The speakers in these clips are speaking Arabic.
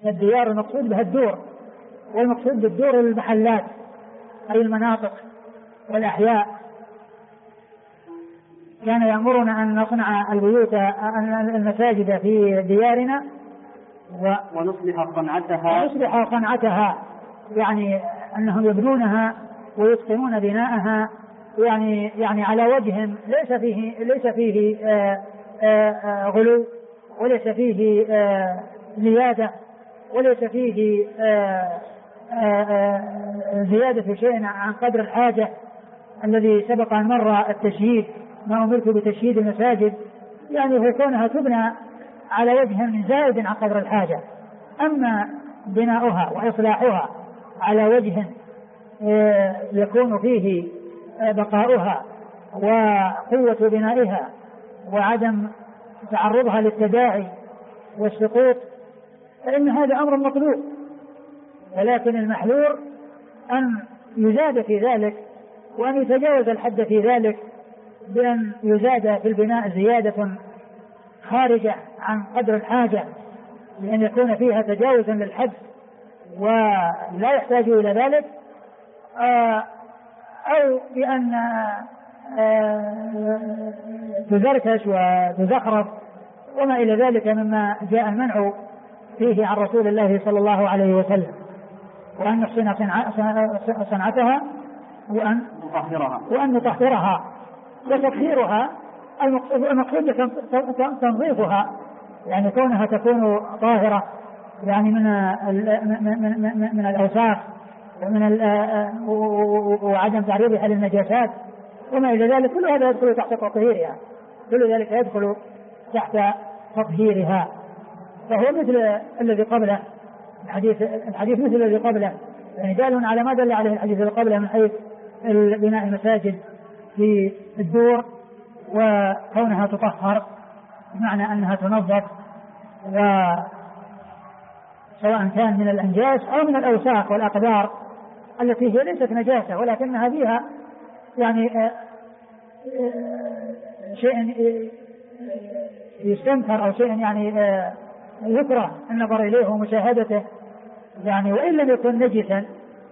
الديار المقصود بها الدور، والمقصود بالدور المحلات أي المناطق والأحياء. كان يأمرنا أن نصنع البيوت المساجد في ديارنا ونصلح صنعتها، يعني أنهم يبنونها ويتقنون بناءها، يعني على وجه ليس فيه غلو، وليس فيه زيادة، وليس فيه زيادة شيء عن قدر الحاجة الذي سبق أن مر التشييد، ما أمرت بتشييد المساجد، يعني هو كونها تبنى على وجه من زائد عن قدر الحاجة. أما بناؤها وإصلاحها على وجه يكون فيه بقاؤها وقوة بنائها وعدم تعرضها للتداعي والسقوط، فإن هذا أمر مطلوب. ولكن المحذور أن يزاد في ذلك، وأن يتجاوز الحد في ذلك، بأن يزاد في البناء زيادة خارجة عن قدر الحاجة، لأن يكون فيها تجاوزا للحد ولا يحتاج إلى ذلك، أو بأن تزركش وتزخرف وما إلى ذلك مما جاء المنع فيه عن رسول الله صلى الله عليه وسلم، وأن نحسن صنعتها وأن نطهرها. وتطهيرها المقصود تنظيفها، يعني كونها تكون طاهرة، يعني من الأوساخ وعدم تعريضها للنجاسات وما إلى ذلك، كل هذا يدخل تحت تطهيرها، كل ذلك يدخل تحت تطهيرها. فهو مثل الذي قبله، الحديث مثل الذي قبله، يعني دال على ما دل عليه الحديث الذي قبله من حيث بناء المساجد في الدور وكونها تطهر، بمعنى أنها تنظف، سواء كان من الأنجاس أو من الأوساخ والأقدار التي هي ليست نجاسة، ولكنها فيها يعني شيء يستنكر أو شيء يعني يكره النظر إليه ومشاهدته، يعني وإن لم يكن نجسا.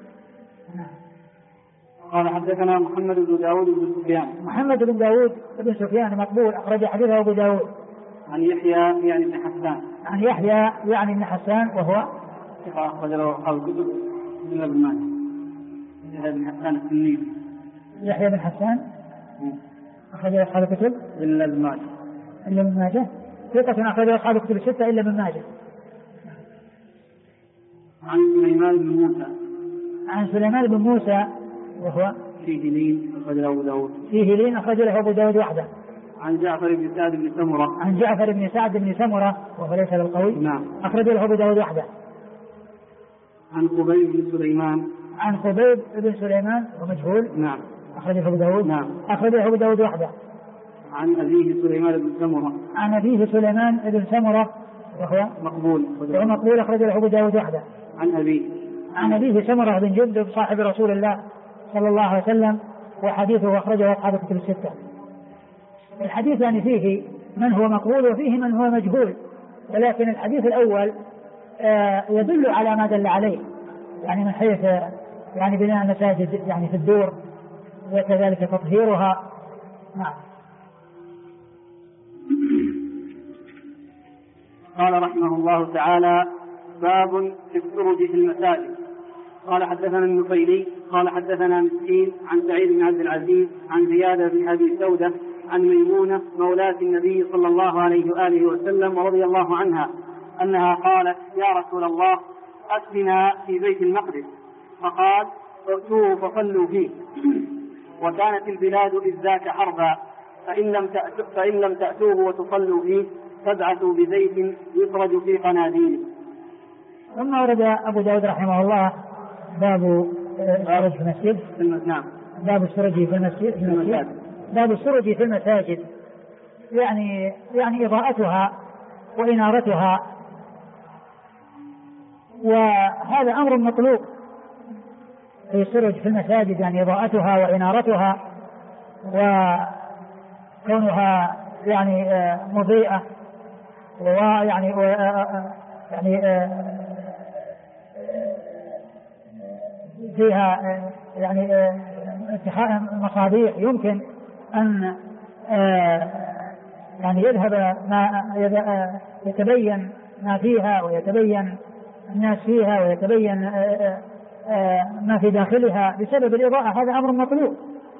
قال حدثنا محمد بن داود بن سفيان. محمد بن داود بن سفيان مقبول، أخرج حديثه أبو داود. عن يحيى يعني بن حسان. عن يحيى يعني بن حسان وهو أخرج له أصحاب الكتب إلا ابن ماجه. يحيى بن حسان السني. يحيى بن حسان أخرج له أصحاب الكتب إلا ابن ماجه. إلا ابن ماجه ثقة أخرج له أصحاب الكتب الستة إلا ابن ماجه. عن سليمان بن موسى. عن سليمان بن موسى وهو فيه لين أخرج له أبو داود. فيه لين أخرج له أبو داود وحده. عن جعفر بن سعد بن سمرة. عن جعفر بن سعد بن سمرة وهو ليس بالقوي. نعم. أخرج له أبو داود وحده. عن خبيب بن سليمان. عن خبيب بن سليمان ومجهول. نعم. أخرج له أبو داود. نعم. أخرج له أبو داود وحده. عن أبيه سليمان بن سمرة. عن أبيه سليمان بن سمرة وهو مقبول. وهو مقبول، أخرج له أبو داود وحده. عن أبيه. عن أبيه سمرة بن جندب صاحب رسول الله صلى الله عليه وسلم، وحديثه أخرجه أصحاب الكتب الستة. الحديث يعني فيه من هو مقبول وفيه من هو مجهول، ولكن الحديث الأول يدل على ما دل عليه، يعني من حيث يعني بناء المساجد يعني في الدور وكذلك تطهيرها. نعم. قال رحمه الله تعالى: باب في السرج في المساجد. قال حدثنا النفيلي قال حدثنا مسكين عن سعيد بن عبد العزيز عن زيادة بن أبي سودة عن ميمونة مولاة النبي صلى الله عليه وآله وسلم رضي الله عنها أنها قالت: يا رسول الله أسلنا في بيت المقدس، فقال: ائتوه فصلوا فيه. وكانت البلاد إذ ذاك حربا، فإن لم تأتوه وتصلوا فيه فابعثوا بزيت يخرج في قناديله. ثم ورد أبو داود رحمه الله باب السرج في المسجد. نعم. باب السرج في المسجد. باب السرج في المساجد، يعني إضاءتها وإنارتها، وهذا أمر مطلوب في السرج في المساجد، يعني إضاءتها وإنارتها وكونها يعني مضيئة، ويعني فيها يعني اتخاذ مصابيح يمكن أن يعني يذهب ما يتبين ما فيها ويتبين الناس فيها ويتبين ما في داخلها بسبب الإضاءة، هذا أمر مطلوب.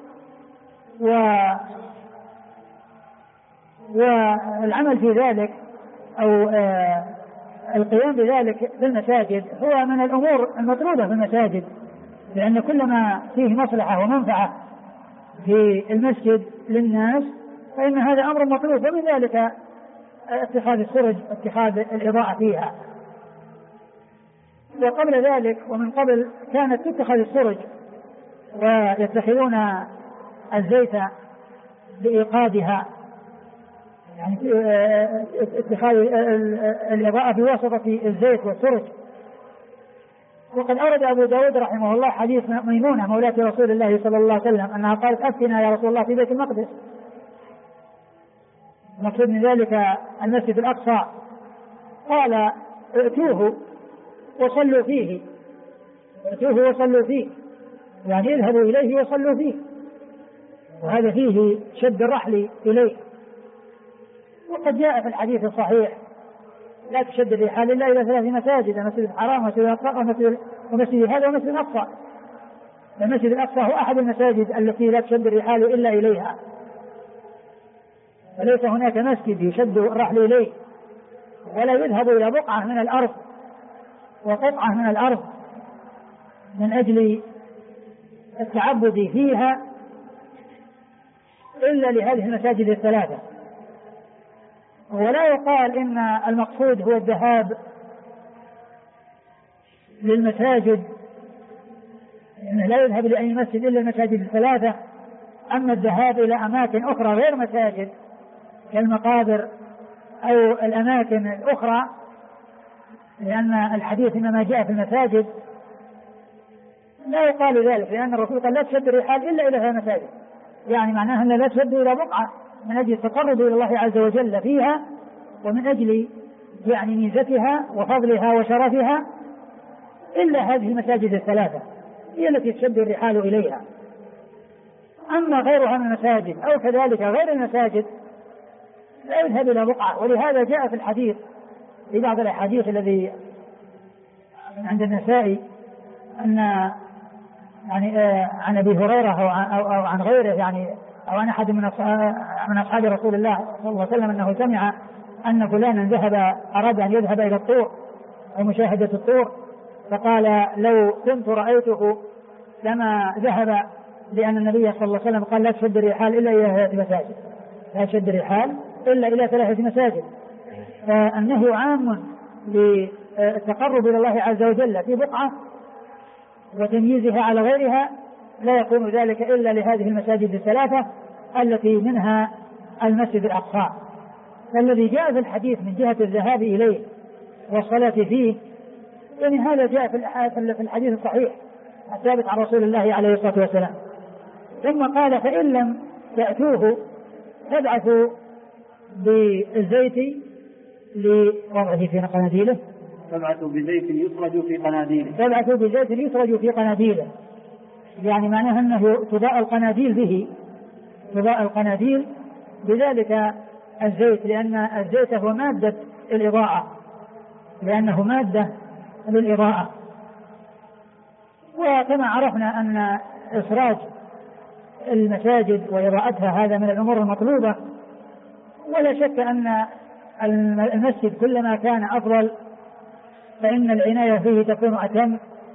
والعمل في ذلك أو القيام بذلك في المساجد هو من الأمور المطلوبة في المساجد، لأن كل ما فيه مصلحة ومنفعة في المسجد للناس فإن هذا أمر مطلوب، ومن ذلك اتخاذ السرج، اتخاذ الإضاءة فيها. وقبل ذلك ومن قبل كانت تتخذ السرج ويتخذون الزيت بإيقادها، يعني اتخاذ الإضاءة بواسطة الزيت والسرج. وقد أورد أبو داود رحمه الله حديث ميمونة مولاة رسول الله صلى الله عليه وسلم أنها قالت أفتنا يا رسول الله في بيت المقدس، المقصود من ذلك المسجد الأقصى، قال ائتوه وصلوا فيه، ائتوه وصلوا فيه، يعني اذهبوا إليه وصلوا فيه، وهذا فيه شد الرحل إليه. وقد جاء في الحديث الصحيح لا تشد الرحال إلا إلى 3 مساجد: المسجد الحرام ومسجد هذا ومسجد الأقصى. المسجد الأقصى هو أحد المساجد التي لا تشد الرحال إلا إليها، وليس هناك مسجد يشد الرحل إليه ولا يذهب إلى بقعة من الأرض وقطعة من الأرض من أجل التعبد فيها إلا لهذه المساجد 3. ولا يقال إن المقصود هو الذهاب للمساجد، إنه لا يذهب لأي مسجد إلا المساجد 3. أما الذهاب إلى أماكن أخرى غير مساجد كالمقابر أو الأماكن الأخرى، لأن الحديث إنما جاء في المساجد، لا يقال ذلك، لأن الرسول قال لا تشد الرحال إلا إلى المساجد، يعني معناها أن لا تشد إلى بقعة من أجل التقرب إلى الله عز وجل فيها ومن أجل يعني ميزتها وفضلها وشرفها إلا هذه المساجد 3 هي التي تشد الرحال إليها. أما غيرها من المساجد أو كذلك غير المساجد لا يذهب إلى بقعة. ولهذا جاء في الحديث في بعض الأحاديث الذي عند النسائي أن يعني عن أبي هريرة أو عن غيره يعني أو عن أحد من أصحاب رسول الله صلى الله عليه وسلم أنه سمع أن فلانا أراد أن يذهب إلى الطور أو مشاهدة الطور، فقال لو كنت رأيته لما ذهب، لأن النبي صلى الله عليه وسلم قال لا تشد الرحال إلا إلى 3 مساجد، لا تشد الرحال إلا إلى 3 مساجد. فالنهي عام للتقرب إلى الله عز وجل في بقعة وتمييزها على غيرها، لا يكون ذلك إلا لهذه المساجد 3 التي منها المسجد الأقصى. فالذي جاء في الحديث من جهة الذهاب إليه والصلاة فيه يعني هذا جاء في الحديث الصحيح الثابت عن رسول الله عليه الصلاة والسلام. ثم قال فإن لم تأتوه فابعثوا بالزيت لوضعه في قناديله، فابعثوا بزيت يسرج في قناديله، فابعثوا بزيت يسرج في قناديله، يعني معناه أنه تضاء القناديل به، تضاء القناديل بذلك الزيت، لأن الزيت هو مادة الإضاءة، لأنه مادة للإضاءة. وكما عرفنا أن إسراج المساجد وإضاءتها هذا من الأمور المطلوبة، ولا شك أن المسجد كلما كان أفضل فإن العناية فيه تكون أتم،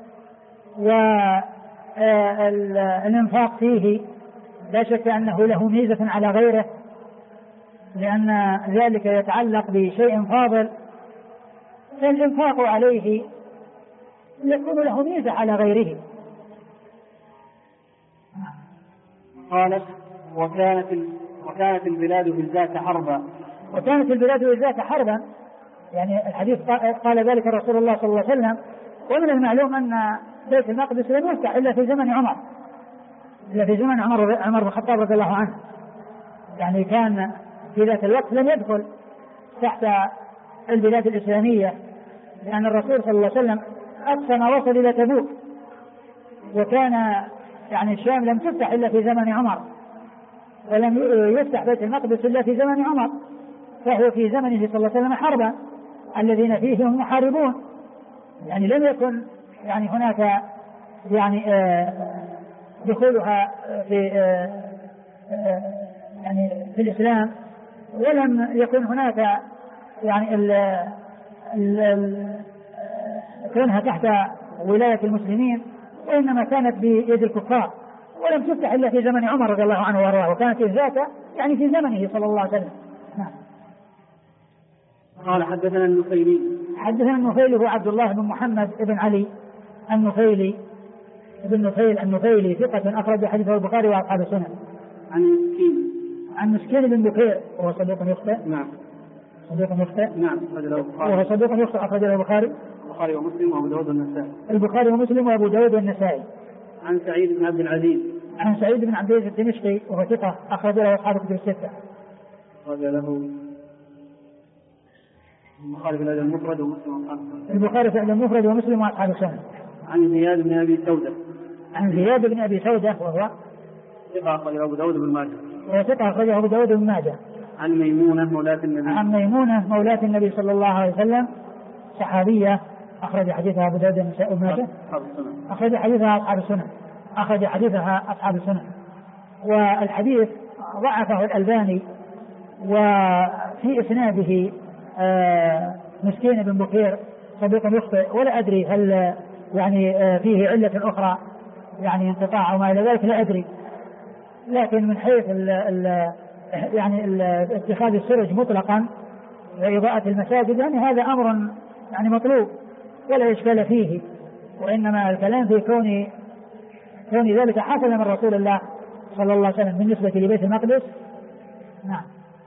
والإنفاق فيه لا شك أنه له ميزة على غيره، لأن ذلك يتعلق بشيء فاضل، فالإنفاق عليه يكون له ميزة على غيره. قالت وكانت البلاد بالذات حربا، وكانت البلاد بالذات حربا، يعني الحديث قال ذلك رسول الله صلى الله عليه وسلم. ومن المعلوم أن بيت المقدس لم يفتح إلا في زمن عمر، إلا في زمن عمر بن الخطاب رضي الله عنه، يعني كان في ذات الوقت لم يدخل تحت البلاد الإسلامية، لأن الرسول صلى الله عليه وسلم أقصى ما وصل إلى تبوك، وكان يعني الشام لم تفتح إلا في زمن عمر، ولم يفتح بيت المقدس إلا في زمن عمر، فهو في زمنه صلى الله عليه وسلم حربا الذين فيه هم محاربون، يعني لم يكن يعني هناك يعني دخولها في يعني في الإسلام، ولم يكن هناك يعني كونها تحت ولاية المسلمين، وإنما كانت بيد الكفار، ولم تفتح إلا في زمن عمر رضي الله عنه وارضاه، وكانت ذاك يعني في زمنه صلى الله عليه وسلم. قال حدثنا النفيلي. حدثنا النفيلي هو عبد الله بن محمد بن علي النفيلي بن نفيل النفيلي، ثقة أخرج حديثه البخاري وأصحاب السنن. عن مسكين بن بكير وهو صديق يخطئ. نعم. صديق يخطئ. نعم. وهو صديق يخطئ أخرجه البخاري ومسلم وأبو داود والنسائي. البخاري ومسلم وأبو داود والنسائي. عن سعيد بن عبد العزيز. عن سعيد بن عبد العزيز الدمشقي وهو ثقة أخرج له أصحاب الكتب الستة. أخرج له البخاري في الأدب المفرد ومسلم وأصحاب السنن. البخاري في الأدب المفرد ومسلم وأصحاب السنن. عن زياد بن أبي سودة. عن زياد بن أبي سودة وهو ثقة أخرجه أبو داود بن ماجه. وثقة أخرجه أبو داود بن ماجه. عن ميمونة مولاة النبي. عن ميمونة مولاة النبي صلى الله عليه وسلم، صحابية أخرج حديثها أبو داود بن ماجه. أخرج حديثها أصحاب السنن. أخرج حديثها أصحاب السنن. والحديث ضعفه الألباني، وفي إسناده مسكين بن بكير صديق يخطئ، ولا أدري هل يعني فيه علة أخرى يعني انقطاع أو ما إلى ذلك، لا أدري. لكن من حيث يعني اتخاذ السرج مطلقا وإضاءة المساجد، يعني هذا أمر يعني مطلوب ولا إشكال فيه، وإنما الكلام في كون ذلك حصل من رسول الله صلى الله عليه وسلم بالنسبة لبيت المقدس. نعم.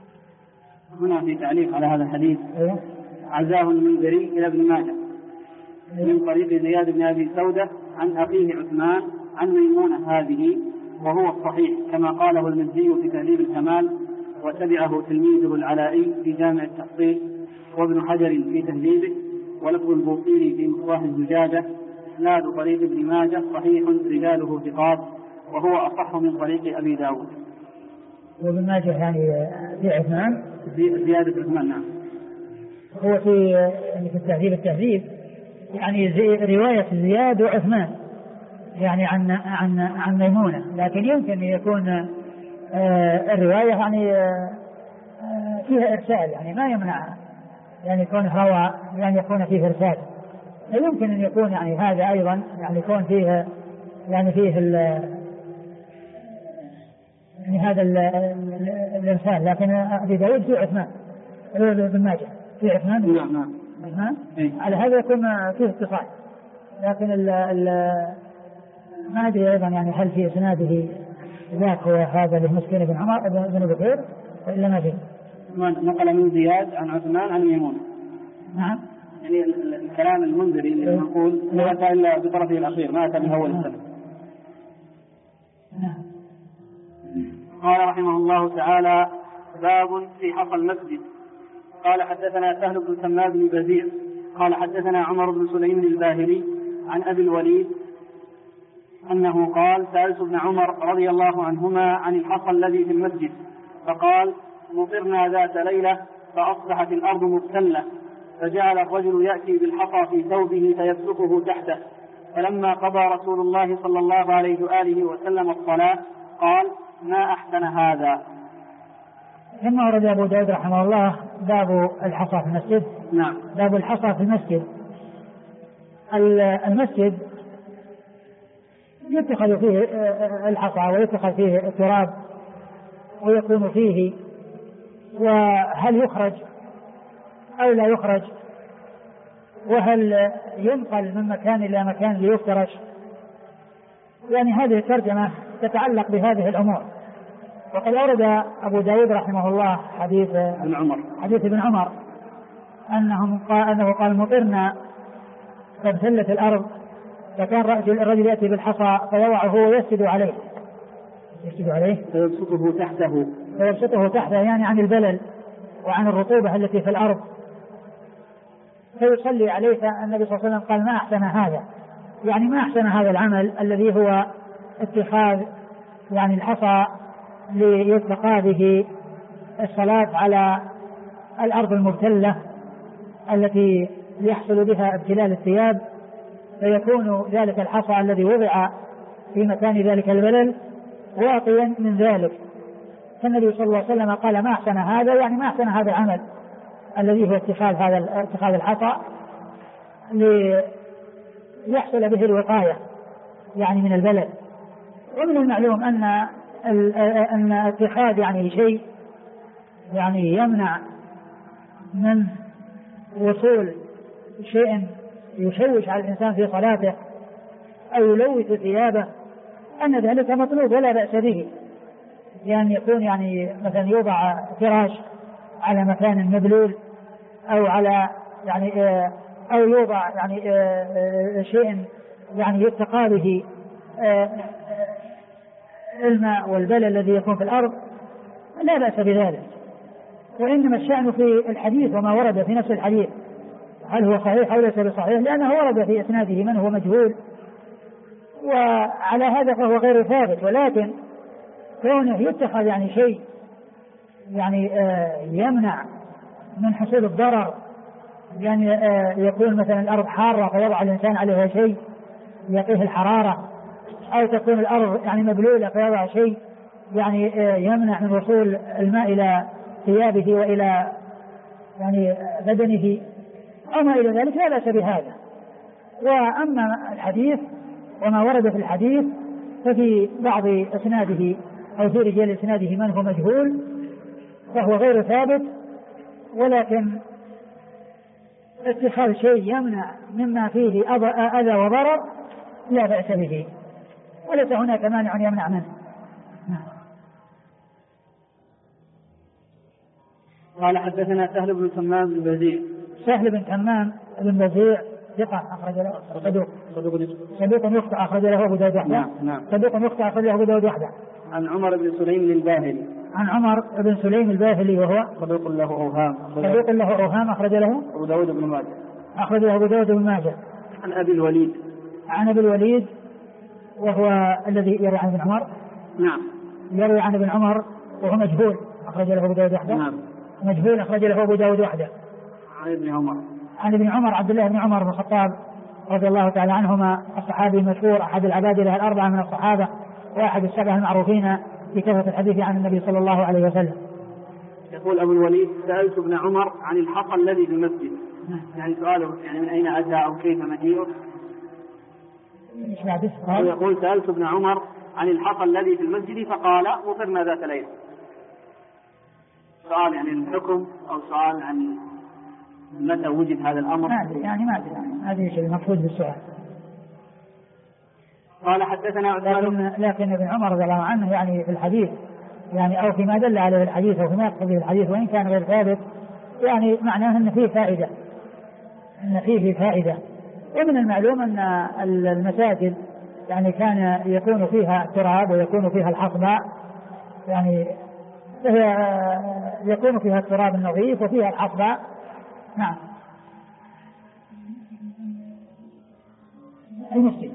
هنا في تعليق على هذا الحديث. عزاه المنذري إلى ابن ماجه من طريق زياد بن أبي سودة عن أخيه عثمان عن ميمونة هذه، وهو الصحيح كما قاله المزي في تهذيب الكمال، وتبعه تلميذه العلائي في جامع التحصيل، وابن حجر في تهذيبه، ولفظ البوصيري في مصباح الزجاجة. إسناد طريق ابن ماجه صحيح رجاله ثقات، وهو أصح من طريق أبي داود. وابن ماجه يعني في عثمان زيادة عثمان. نعم. هو في التهذيب يعني رواية زياد وعثمان يعني عن ميمونة، لكن يمكن أن يكون الرواية يعني فيها إرسال، يعني ما يمنع يعني يكون روى يعني يكون فيه إرسال، يمكن أن يكون يعني هذا أيضا يعني يكون فيه يعني فيه يعني هذا الإرسال، لكن أبي داود في عثمان ابن ماجه في عثمان. نعم. على هذا يكون فيه اتصال، لكن ما أدري أيضا يعني هل في إسناده ذاك هو هذا المسكين بن عمر بن بكير إلا ما فيه. نقل من زياد عن عثمان عن ميمونة. نعم. يعني الكلام المنذري اللي نقول ما أتى إلا بطرفه الأخير، ما أتى من أول السنة. نعم. قال رحمه الله تعالى: باب في حصى المسجد. قال حدثنا سهل بن سماد بن بزيع قال حدثنا عمر بن سليم الباهلي عن أبي الوليد أنه قال: سألت ابن عمر رضي الله عنهما عن الحصى الذي في المسجد، فقال: مطرنا ذات ليلة فأصبحت الأرض مبتلة، فجعل الرجل يأتي بالحصى في ثوبه فيبسطه تحته، فلما قضى رسول الله صلى الله عليه وآله وسلم الصلاة قال: ما أحسن هذا. ثم ورد أبو داود رحمه الله باب الحصى في المسجد. نعم. باب الحصى في المسجد. المسجد يتخذ فيه الحصى ويتخذ فيه التراب ويكون فيه، وهل يخرج أو لا يخرج، وهل ينقل من مكان إلى مكان ليفترش، يعني هذه الترجمة تتعلق بهذه الأمور. وقد أورد أبو داود رحمه الله حديث ابن عمر أنه قال: مطرنا فابتلت الأرض، فكان الرجل يأتي بالحصى فيضعه ويسجد عليه فيبسطه تحته يعني عن البلل وعن الرطوبة التي في الأرض، فيصلي عليه. فالنبي صلى الله عليه وسلم قال: ما أحسن هذا، يعني ما أحسن هذا العمل الذي هو اتخاذ يعني الحصى ليتقى به الصلاة على الأرض المبتلة التي يحصل بها ابتلال الثياب، فيكون ذلك الحصى الذي وضع في مكان ذلك البلل واقيا من ذلك. فالنبي صلى الله عليه وسلم قال ما أحسن هذا، يعني ما أحسن هذا العمل الذي هو اتخاذ الحصى ليحصل به الوقاية يعني من البلد. ومن المعلوم أن اتخاذ يعني شيء يعني يمنع من وصول شيء يشوش على الإنسان في صلاته أو يلوث ثيابه أن ذلك مطلوب ولا بأس به، يعني يكون يعني مثلا يوضع فراش على مكان مبلول أو على يعني أو يوضع يعني شيء يعني يتقى به الماء والبلل الذي يكون في الأرض، لا بأس بذلك. وإنما الشأن في الحديث وما ورد في نفس الحديث هل هو صحيح أو ليس بصحيح، لأنه ورد في إسناده من هو مجهول، وعلى هذا فهو غير ثابت. ولكن كونه يتخذ يعني شيء يعني يمنع من حصول الضرر، يعني يكون مثلا الأرض حارة فيضع الإنسان عليها شيء يقيه الحرارة، أو تكون الأرض يعني مبلولة فيضع شيء يعني يمنع من وصول الماء إلى ثيابه وإلى يعني بدنه أو ما إلى ذلك، لا بأس بهذا. وأما الحديث وما ورد في الحديث ففي بعض إسناده أو في رجال إسناده من هو مجهول فهو غير ثابت، ولكن اتخاذ شيء يمنع مما فيه أذى وضرر لا بأس به، وليس هناك مانع يمنع منه. قال حدثنا سهل بن تمام بن بزيع. سهل بن تمام بن بزيع ثقة أخرج له صدوق يخطئ أخرج له أبو داود وحده. صدوق يخطئ أخرج له أبو داود وحده. عن عمر بن سليم الباهلي. عن عمر بن سليم الباهلي وهو صدوق له أوهام. أخرج له أبو داود بن ماجه. أخرج له أبو داود بن ماجه. عن أبي الوليد. عن أبي الوليد وهو الذي يروي عن ابن عمر. نعم. يروي عن ابن عمر وهو مجهول أخرج له أبو داود وحده. نعم. مجهول أخرج له أبو داود وحده. عن ابن عمر. عن ابن عمر عبد الله بن عمر بن الخطاب رضي الله تعالى عنهما، الصحابي المشهور أحد العبادلة الأربعة من الصحابة وأحد السبعة المعروفين بكثرة الحديث عن النبي صلى الله عليه وسلم. يقول أبو الوليد سألت ابن عمر عن الحصى الذي في المسجد. يعني سؤاله يعني من أين أتى أو كيف مجيئه. يقول سألت ابن عمر عن الحصى الذي في المسجد فقال مطرنا ذات ليلة. سؤال يعني الحكم أو سؤال عن متى وجد هذا الأمر؟ ما أدري هذا شيء مقصود بالسؤال. قال حدثنا لكن ابن عمر رضي الله عنه يعني في الحديث يعني أو فيما دل عليه الحديث أو فيما يقتضي الحديث وإن كان غير ثابت يعني معناه أن فيه فائدة، أن فيه فائدة. ومن المعلوم أن المساجد يعني كان يكون فيها التراب ويكون فيها الحصباء، يعني يكون فيها التراب النظيف وفيها الحصباء. نعم. المسجد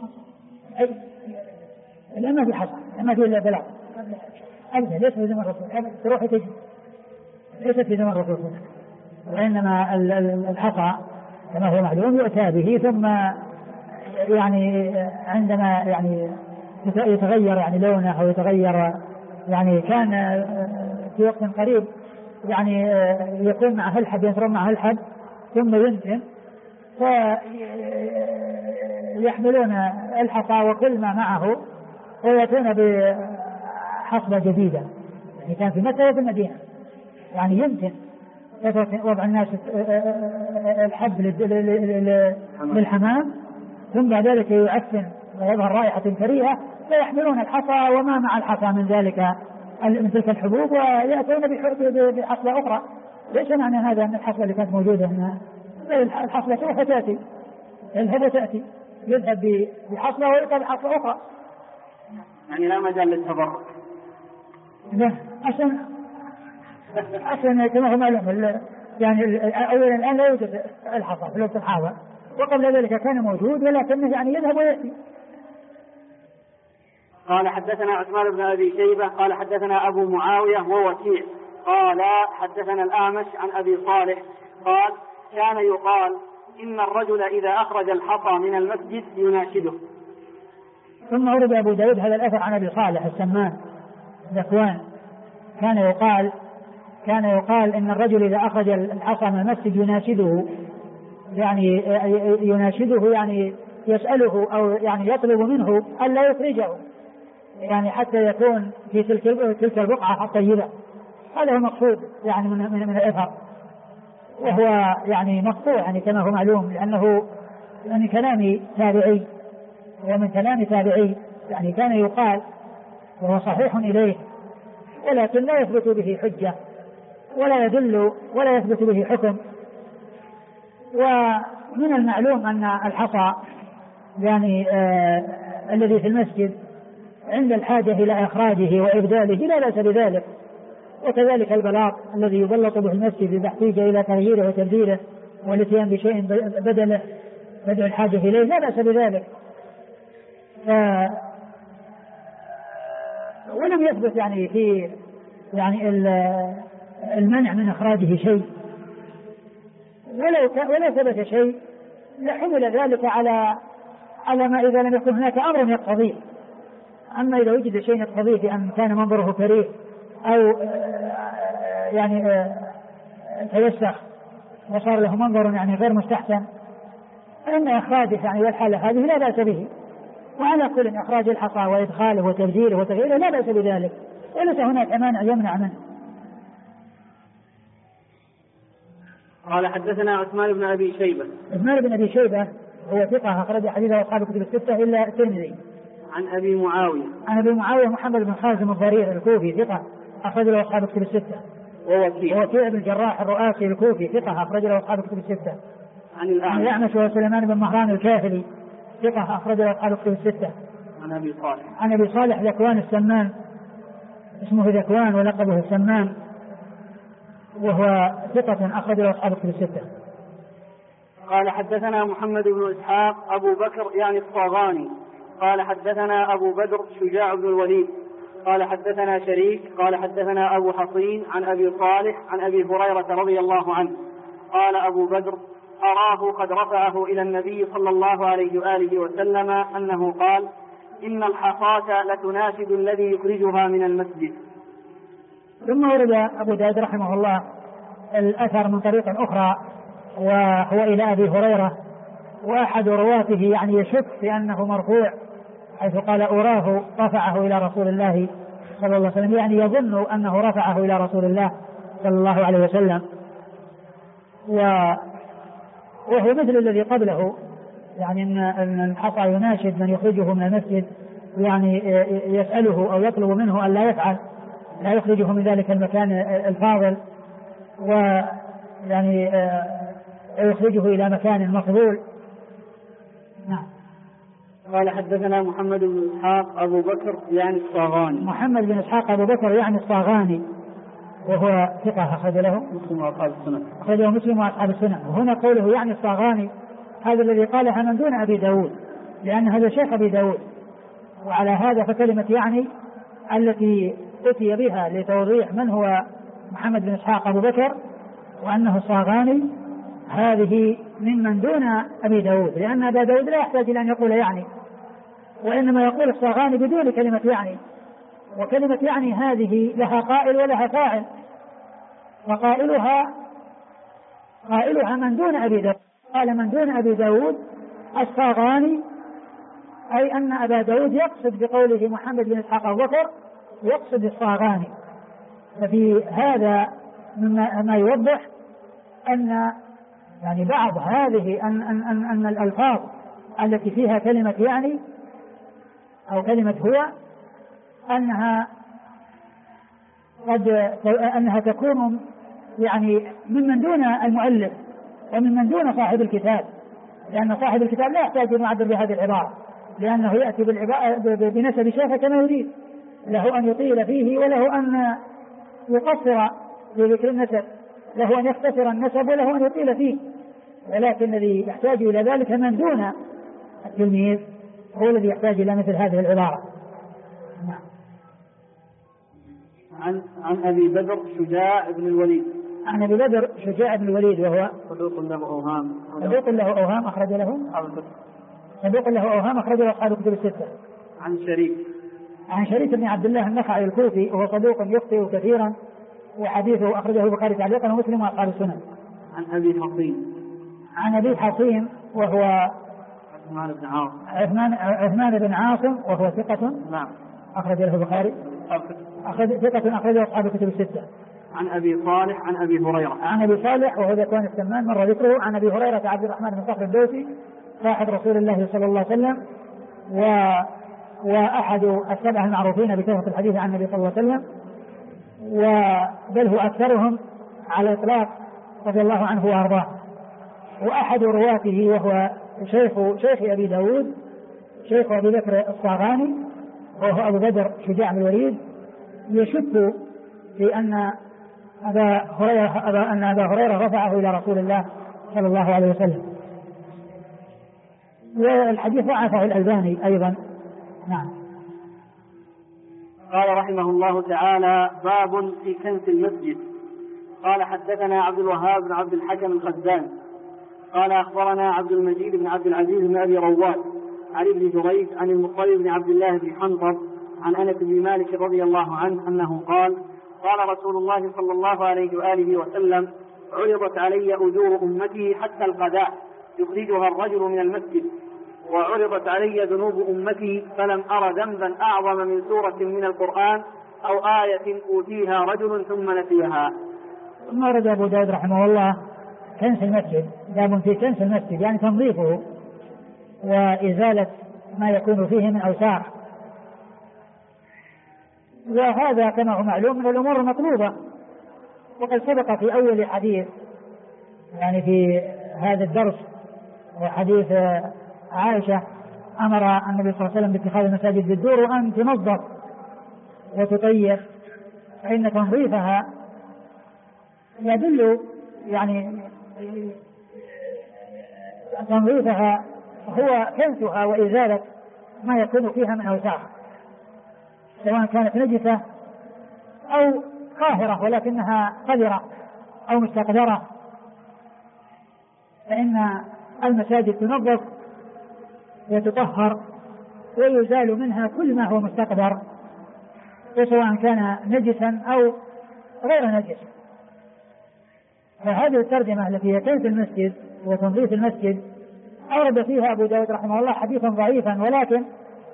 الأمة في حصباء الأمة في بلاد أبدا ليس في زمن الرسول تروح تجي ليست في زمن الرسول، وإنما الحصى كما هو معلوم يؤتى به ثم يعني عندما يعني يتغير يعني لونه أو يتغير يعني كان في وقت قريب يعني يكون معه الحب يضرب معه الحب ثم ينتن فيحملون الحصى وكل ما معه ويأتون بحصبة جديدة. يعني كان في مكة وفي المدينة يعني يمكن وضع الناس الحب للحمام ثم بعد ذلك يعفن ويظهر رائحة كريهة فيحملون الحصى وما مع الحصى من ذلك من تلك الحبوب ويأتون بحصبة أخرى. ليس معنى هذا أن الحصبة اللي كانت موجودة هنا الحصبة تروح وتأتي يذهب وتأتي يذهب بحصبة ويأتي بحصبة أخرى، يعني لا مجال للتبرك. عشان كما هو معلوم يعني أولا الآن لا يوجد الحصى في الوقت الحاضر وقبل ذلك كان موجود ولكنه يعني يذهب ويأتي. قال حدثنا عثمان بن أبي شيبة قال حدثنا أبو معاوية ووكيع قال حدثنا الأعمش عن أبي صالح قال كان يقال إن الرجل إذا أخرج الحصى من المسجد يناشده. ثم ورد أبو داود هذا الأثر عن أبي صالح السمان ذكوان كان يقال إن الرجل إذا أخرج الحصى من المسجد يناشده يعني يسأله أو يعني يطلب منه ألا يخرجه يعني حتى يكون في تلك البقعة الطيبة. هذا هو المقصود يعني من الأثر، وهو يعني مقطوع يعني كما هو معلوم لأنه من كلام تابعي ومن كلام تابعي يعني كان يقال وهو صحيح إليه ولكن لا يثبت به حجة ولا يدل ولا يثبت به حكم. ومن المعلوم أن الحصى يعني الذي في المسجد عند الحاجة إلى إخراجه وإبداله لا بأس بذلك، وكذلك البلاط الذي يبلط به المسجد إذا احتاج إلى تغييره وتبديله والاتيان بشيء بدل الحاجة إليه لا بأس بذلك. ولم يثبت يعني في يعني المنع من إخراجه شيء، ولو ثبت شيء لحمل ذلك على ما إذا لم يكن هناك أمر يقتضيه. أما إذا وجد شيء يقتضيه بأن كان منظره كريه أو يعني توسخ وصار له منظر يعني غير مستحسن فإن إخراجه يعني والحالة هذه لا بأس به. وعلى كل إخراج الحصى وإدخاله وتبديله وتغييره لا بأس بذلك، وليس هناك مانع يمنع منه. قال حدثنا عثمان بن أبي شيبة. عثمان بن أبي شيبة هو ثقة أخرج حديثه أصحاب الكتب الستة إلا الترمذي. عن أبي معاوية محمد بن خازم الضرير الكوفي ثقة أخرج له أصحاب الكتب الستة. ووكيع بن الجراح الرؤاسي الكوفي ثقة أخرج له أصحاب الكتب الستة. عن الأعمش وسليمان بن مهران الكاهلي ثقة أخرج له أصحاب الكتب الستة. عن أبي صالح ذكوان السمان اسمه ذكوان ولقبه السمان وهو ثقة أخرج له أصحاب الكتب الستة. قال حدثنا محمد بن إسحاق أبو بكر يعني الصاغاني قال حدثنا أبو بدر شجاع بن الوليد قال حدثنا شريك قال حدثنا أبو حصين عن أبي صالح عن أبي هريرة رضي الله عنه قال أبو بدر أراه قد رفعه إلى النبي صلى الله عليه وآله وسلم أنه قال إن الحصاة لتناشد الذي يخرجها من المسجد. ثم ورد أبو داود رحمه الله الأثر من طريق أخرى وهو إلى أبي هريرة، وأحد رواته يعني يشك في أنه مرفوع حيث قال أراه رفعه إلى رسول الله صلى الله عليه وسلم، يعني يظن أنه رفعه إلى رسول الله صلى الله عليه وسلم. وهو مثل الذي قبله يعني أن الحصى يناشد من يخرجه من المسجد يعني يسأله أو يطلب منه أن لا يفعل لا يخرجه من ذلك المكان الفاضل ويعني يخرجه إلى مكان مفضول. نعم. قال حدثنا محمد بن إسحاق أبو بكر يعني الصاغاني. محمد بن إسحاق أبو بكر يعني الصاغاني وهو ثقة أخرج له مسلم وأصحاب السنن. أخرجه مسلم وأصحاب السنن. وهنا قوله يعني الصاغاني هذا الذي قالها من دون أبي داود لأن هذا شيخ أبي داود، وعلى هذا فكلمة يعني التي أتي بها لتوضيح من هو محمد بن إسحاق أبو بكر وأنه الصاغاني هذه من دون أبي داود، لأن أبا داود لا يحتاج إلى أن يقول يعني، وإنما يقول الصاغاني بدون كلمة يعني. وكلمة يعني هذه لها قائل ولها فاعل، وقائلها من دون أبي داود. قال من دون أبي داود الصاغاني أي أن أبا داود يقصد بقوله محمد بن إسحاق أبو بكر يقصد الصاغاني. ففي هذا ما يوضح أن يعني بعض هذه أن الألفاظ التي فيها كلمة يعني أو كلمة هو أنها تكون يعني ممن دون المؤلف وممن دون صاحب الكتاب، لأن صاحب الكتاب لا يحتاج أن يعبر بهذه العبارة لأنه يأتي بنسب شيخه كما يريد، له أن يطيل فيه وله أن يقصر في ذكر النسب، له أن يختصر النسب وله أن يطيل فيه. ولكن الذي يحتاج إلى ذلك من دون التلميذ هو الذي يحتاج إلى مثل هذه العبارة. عن أبي بدر شجاع بن الوليد. عن أبي بدر شجاع بن الوليد وهو صدوق له أوهام. صدوق له أوهام أخرج له أصحاب الكتب الستة. عن شريك بن عبد الله النخعي الكوفي وهو صدوق يخطئ كثيرا وحديثه أخرجه البخاري تعليقا ومسلم وأصحاب السنن. عن أبي حصين وهو عثمان بن عاصم وهو ثقة. نعم. أخرج له البخاري. ثقة أخرجه أصحاب الكتب الستة. عن أبي صالح عن أبي هريرة. عن أبي صالح وهو ذكوان السمان مر ذكره. عن أبي هريرة عبد الرحمن بن صخر الدوسي صاحب رسول الله صلى الله عليه وسلم وأحد السبعة المعروفين بكثرة الحديث عن النبي صلى الله عليه وسلم بل هو أكثرهم على الإطلاق رضي الله عنه وأرضاه. وأحد رواته وهو شيخ أبي داود شيخ أبي بكر الصاغاني وهو أبو بدر شجاع بن الوليد يشك في أن أبا هريرة رفعه إلى رسول الله صلى الله عليه وسلم. والحديث ضعفه الألباني أيضا. نعم. قال رحمه الله تعالى: باب في كنس المسجد. قال حدثنا عبد الوهاب بن عبد الحكم الخزان قال أخبرنا عبد المجيد بن عبد العزيز بن أبي رواد عن ابن جريج عن المطلب بن عبد الله بن حنطب عن أنس بن مالك رضي الله عنه أنه قال: قال رسول الله صلى الله عليه وآله وسلم: عرضت علي أجور أمتي حتى الغداء يخرجها الرجل من المسجد، وعرضت علي ذنوب أمتي فلم أر ذنبا أعظم من سورة من القرآن أو آية أوتيها رجل ثم نسيها. ثم ورد أبو داود رحمه الله كنس المسجد. باب في كنس المسجد يعني تنظيفه وإزالة ما يكون فيه من أوساخ، وهذا كما هو معلوم من الأمور المطلوبة. وقد سبق في أول حديث يعني في هذا الدرس وحديث عائشة أمر النبي صلى الله عليه وسلم باتخاذ المساجد بالدور وأن تنظف وتطيب، فإن تنظيفها يدل يعني تنظيفها هو كنسها وإزالة ما يكون فيها من أوساخ، سواء كانت نجسة أو قاهرة ولكنها قذرة أو مستقذرة، فإن المساجد تنظف وتطهر ويزال منها كل ما هو مستقذر وسواء كان نجسا أو غير نجس. فهذه الترجمة التي هي كنس المسجد وتنظيف المسجد أورد فيها أبو داود رحمه الله حديثا ضعيفا، ولكن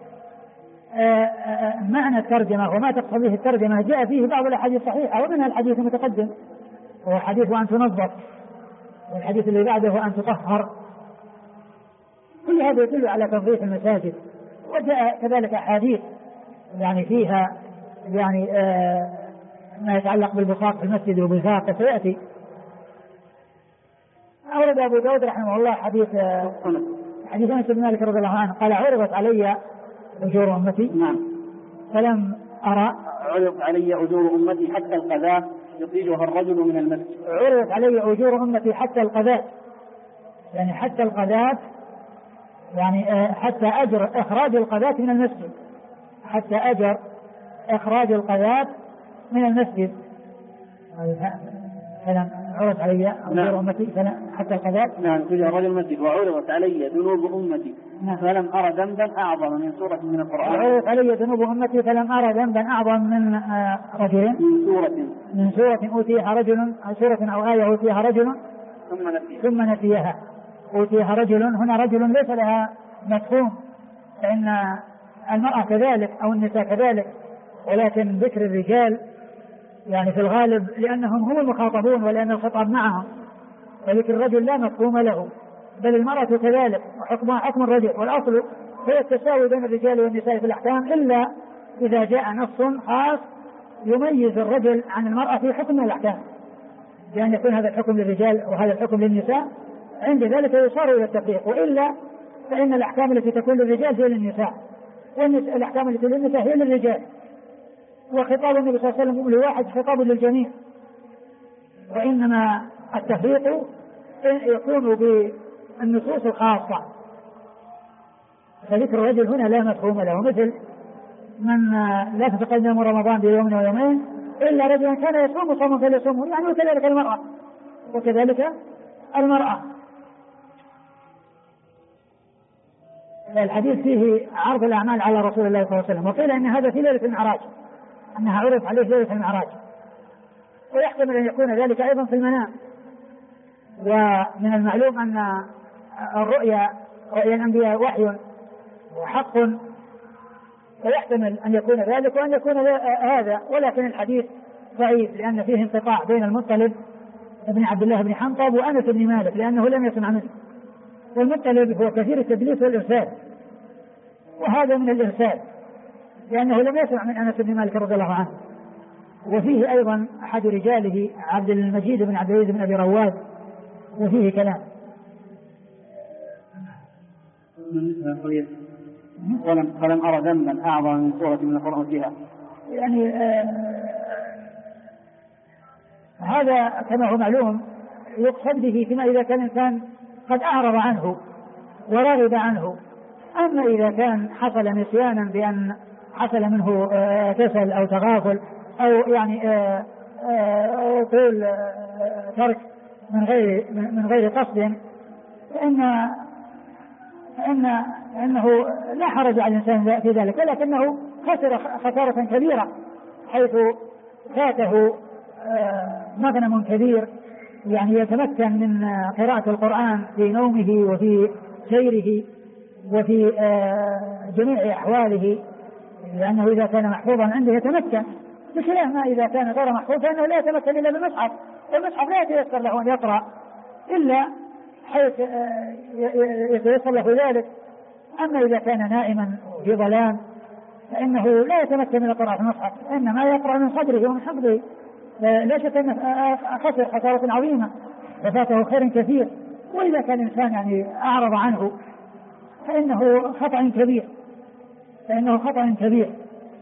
معنى الترجمة وما تقصد به الترجمة جاء فيه بعض الأحاديث الصحيحة، ومنها الحديث المتقدم وهو حديث أن تنظف، والحديث اللي بعده أن تطهر. كل هذا يدل على تنظيف المساجد. وجاء كذلك أحاديث يعني فيها يعني ما يتعلق بالبصاق في المسجد وبالفاق سيأتي. أورد أبو داود رحمه الله حديث أنس بن مالك رضي الله عنه قال: عرضت علي أجور أمتي. نعم. فلم أرى. عرضت علي أجور أمتي حتى القذاة يخرجها الرجل من المسجد. عرضت علي أجور أمتي حتى القذاة، يعني حتى القذاة يعني حتى أجر إخراج القذاة من المسجد، حتى أجر إخراج القذاة من المسجد. فلم عرضت علي أجور أمتي حتى القذاة. نعم. يخرجها الرجل من المسجد. وعرضت علي ذنوب أمتي فلم أرى ذنبا أعظم من سورة من القرآن. عرضت علي ذنوب أمتي فلم أرى ذنبا أعظم من رجل من سورة أوتيها رجل، سورة أو آية أوتيها رجل ثم نسيها. أوتيها رجل هنا رجل ليس لها مفهوم، فإن المرأة كذلك أو النساء كذلك، ولكن ذكر الرجال يعني في الغالب لأنهم هم المخاطبون ولأن الخطاب معهم، وذكر الرجل لا مفهوم له، بل المرأة كذلك وحكمها حكم الرجل، والأصل هو التساوي بين الرجال والنساء في الأحكام، إلا إذا جاء نص خاص يميز الرجل عن المرأة في حكم الأحكام، بأن يكون هذا الحكم للرجال وهذا الحكم للنساء، عند ذلك يصار إلى التفريق. وإلا فإن الأحكام التي تكون للرجال هي للنساء، والأحكام التي للنساء هي للرجال، وخطاب النبي صلى الله عليه وسلم لواحد خطاب للجميع. وإنما التفريق يكون بالنصوص الخاصة، فذكر الرجل هنا لا مفهوم له، مثل من لا تتقدم رمضان بيوم ويومين إلا رجلا كان يصوم صوما فليصومه، يعني وكذلك المرأة. الحديث فيه عرض الأعمال على رسول الله صلى الله عليه وسلم، وقيل إن هذا في ليلة المعراج، أنها عرض عليه ليلة المعراج، ويحتمل أن يكون ذلك أيضا في المنام. ومن المعلوم أن رؤيا الأنبياء وحي وحق، فيحتمل أن يكون ذلك وأن يكون هذا، ولكن الحديث ضعيف لأن فيه انقطاع بين المطلب بن عبد الله بن حنطب وأنس بن مالك لأنه لم يسمع منه، والمطلب هو كثير التدليس والإرسال، وهذا من الإرسال لأنه لم يسمع من أنس بن مالك رضي الله عنه. وفيه أيضا أحد رجاله عبد المجيد بن عبد العزيز بن أبي رواد، وفيه كلام. ولم أرى ذنبا أعظم من سورة من القرآن فيها، يعني هذا كما هو معلوم يقصد به فيما إذا كان الإنسان قد أعرض عنه ورغب عنه. أما إذا كان حصل نسيانا بأن حصل منه كسل أو تغافل أو يعني طول ترك من غير قصد، فإنه لا حرج على الإنسان في ذلك، ولكنه خسر خسارة كبيرة حيث فاته مغنم كبير، يعني يتمكن من قراءة القرآن في نومه وفي سيره وفي جميع أحواله، لأنه إذا كان محفوظا عنده يتمكن، بخلاف ما إذا كان غير محفوظ فإنه لا يتمكن إلا بالمصحف، والمصحف لا يتيسر له أن يقرأ إلا حيث يتيسر له ذلك. أما إذا كان نائما في ظلام فإنه لا يتمكن من قراءة المصحف، إنما يقرأ من صدره ومن حفظه، لا شك أنه خسر خسارة عظيمة وفاته خير كثير. وإذا كان الإنسان يعني أعرض عنه فإنه خطأ كبير.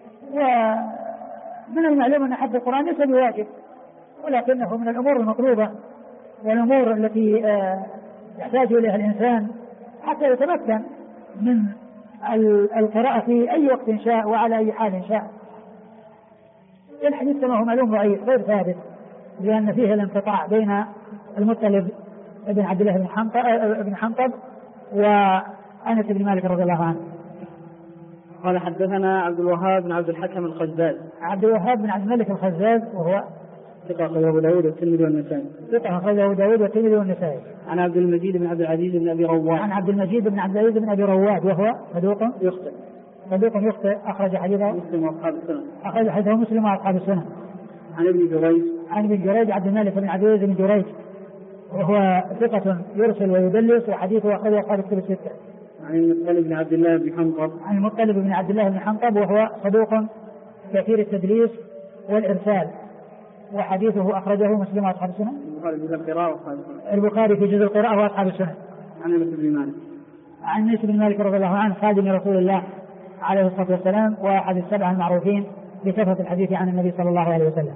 ومن المعلوم أن حفظ القرآن ليس بواجب، ولكنه من الأمور المطلوبة والأمور التي يحتاج إليها الإنسان حتى يتمكن من القراءة في أي وقت شاء وعلى أي حال شاء. الحديث كما هو معلوم ضعيف غير ثابت، لأن فيه الانقطاع بين المطلب بن عبد الله بن حنطب وأنس بن مالك رضي الله عنه. قال حدثنا عبد الوهاب بن عبد الحكم الخزاز. عبد الوهاب بن عبد الملك الخزاز وهو ثقة أخرجه أبو داود والترمذي والنسائي. ثقة أخرجه أبو داود والترمذي والنسائي. عن عبد المجيد بن عبد العزيز بن أبي رواد. عن عبد المجيد بن عبد العزيز بن أبي رواد وهو صدوق يخطئ أخرج حديثه مسلم وأصحاب السنن. أخرج حديثه مسلم وأصحاب السنن. عن ابن جريج. عن ابن جريج عبد الملك بن عبد العزيز بن جريج وهو ثقة يرسل ويدلس، وحديثه أخرجه أصحاب الكتب الستة. عن المطلب بن عبد الله بن حنطب. عن المطلب بن عبد الله بن حنطب وهو صدوق كثير التدليس والإرسال، وحديثه أخرجه مسلم وأصحاب السنن. البخاري في جزء القراءة وأصحاب السنن. عن أنس بن مالك. عن أنس بن مالك رضي الله عنه خادم رسول الله عليه الصلاة والسلام، وأحد السبعة المعروفين بكثرة الحديث عن النبي صلى الله عليه وسلم.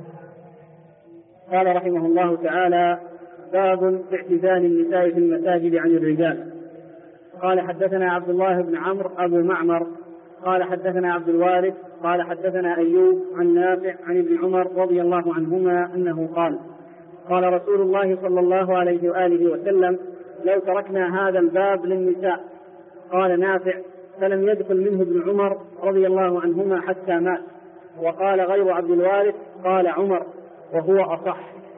قال رحمه الله تعالى: باب في اعتزال النساء في المساجد عن الرجال. قال حدثنا عبد الله بن عمرو أبو معمر قال حدثنا عبد الوارث قال حدثنا أيوب عن نافع عن ابن عمر رضي الله عنهما أنه قال: قال رسول الله صلى الله عليه وآله وسلم: لو تركنا هذا الباب للنساء. قال نافع: فلم يدخل منه ابن عمر رضي الله عنهما حتى مات. وقال غير عبد الوارث قال عمر وهو أصح.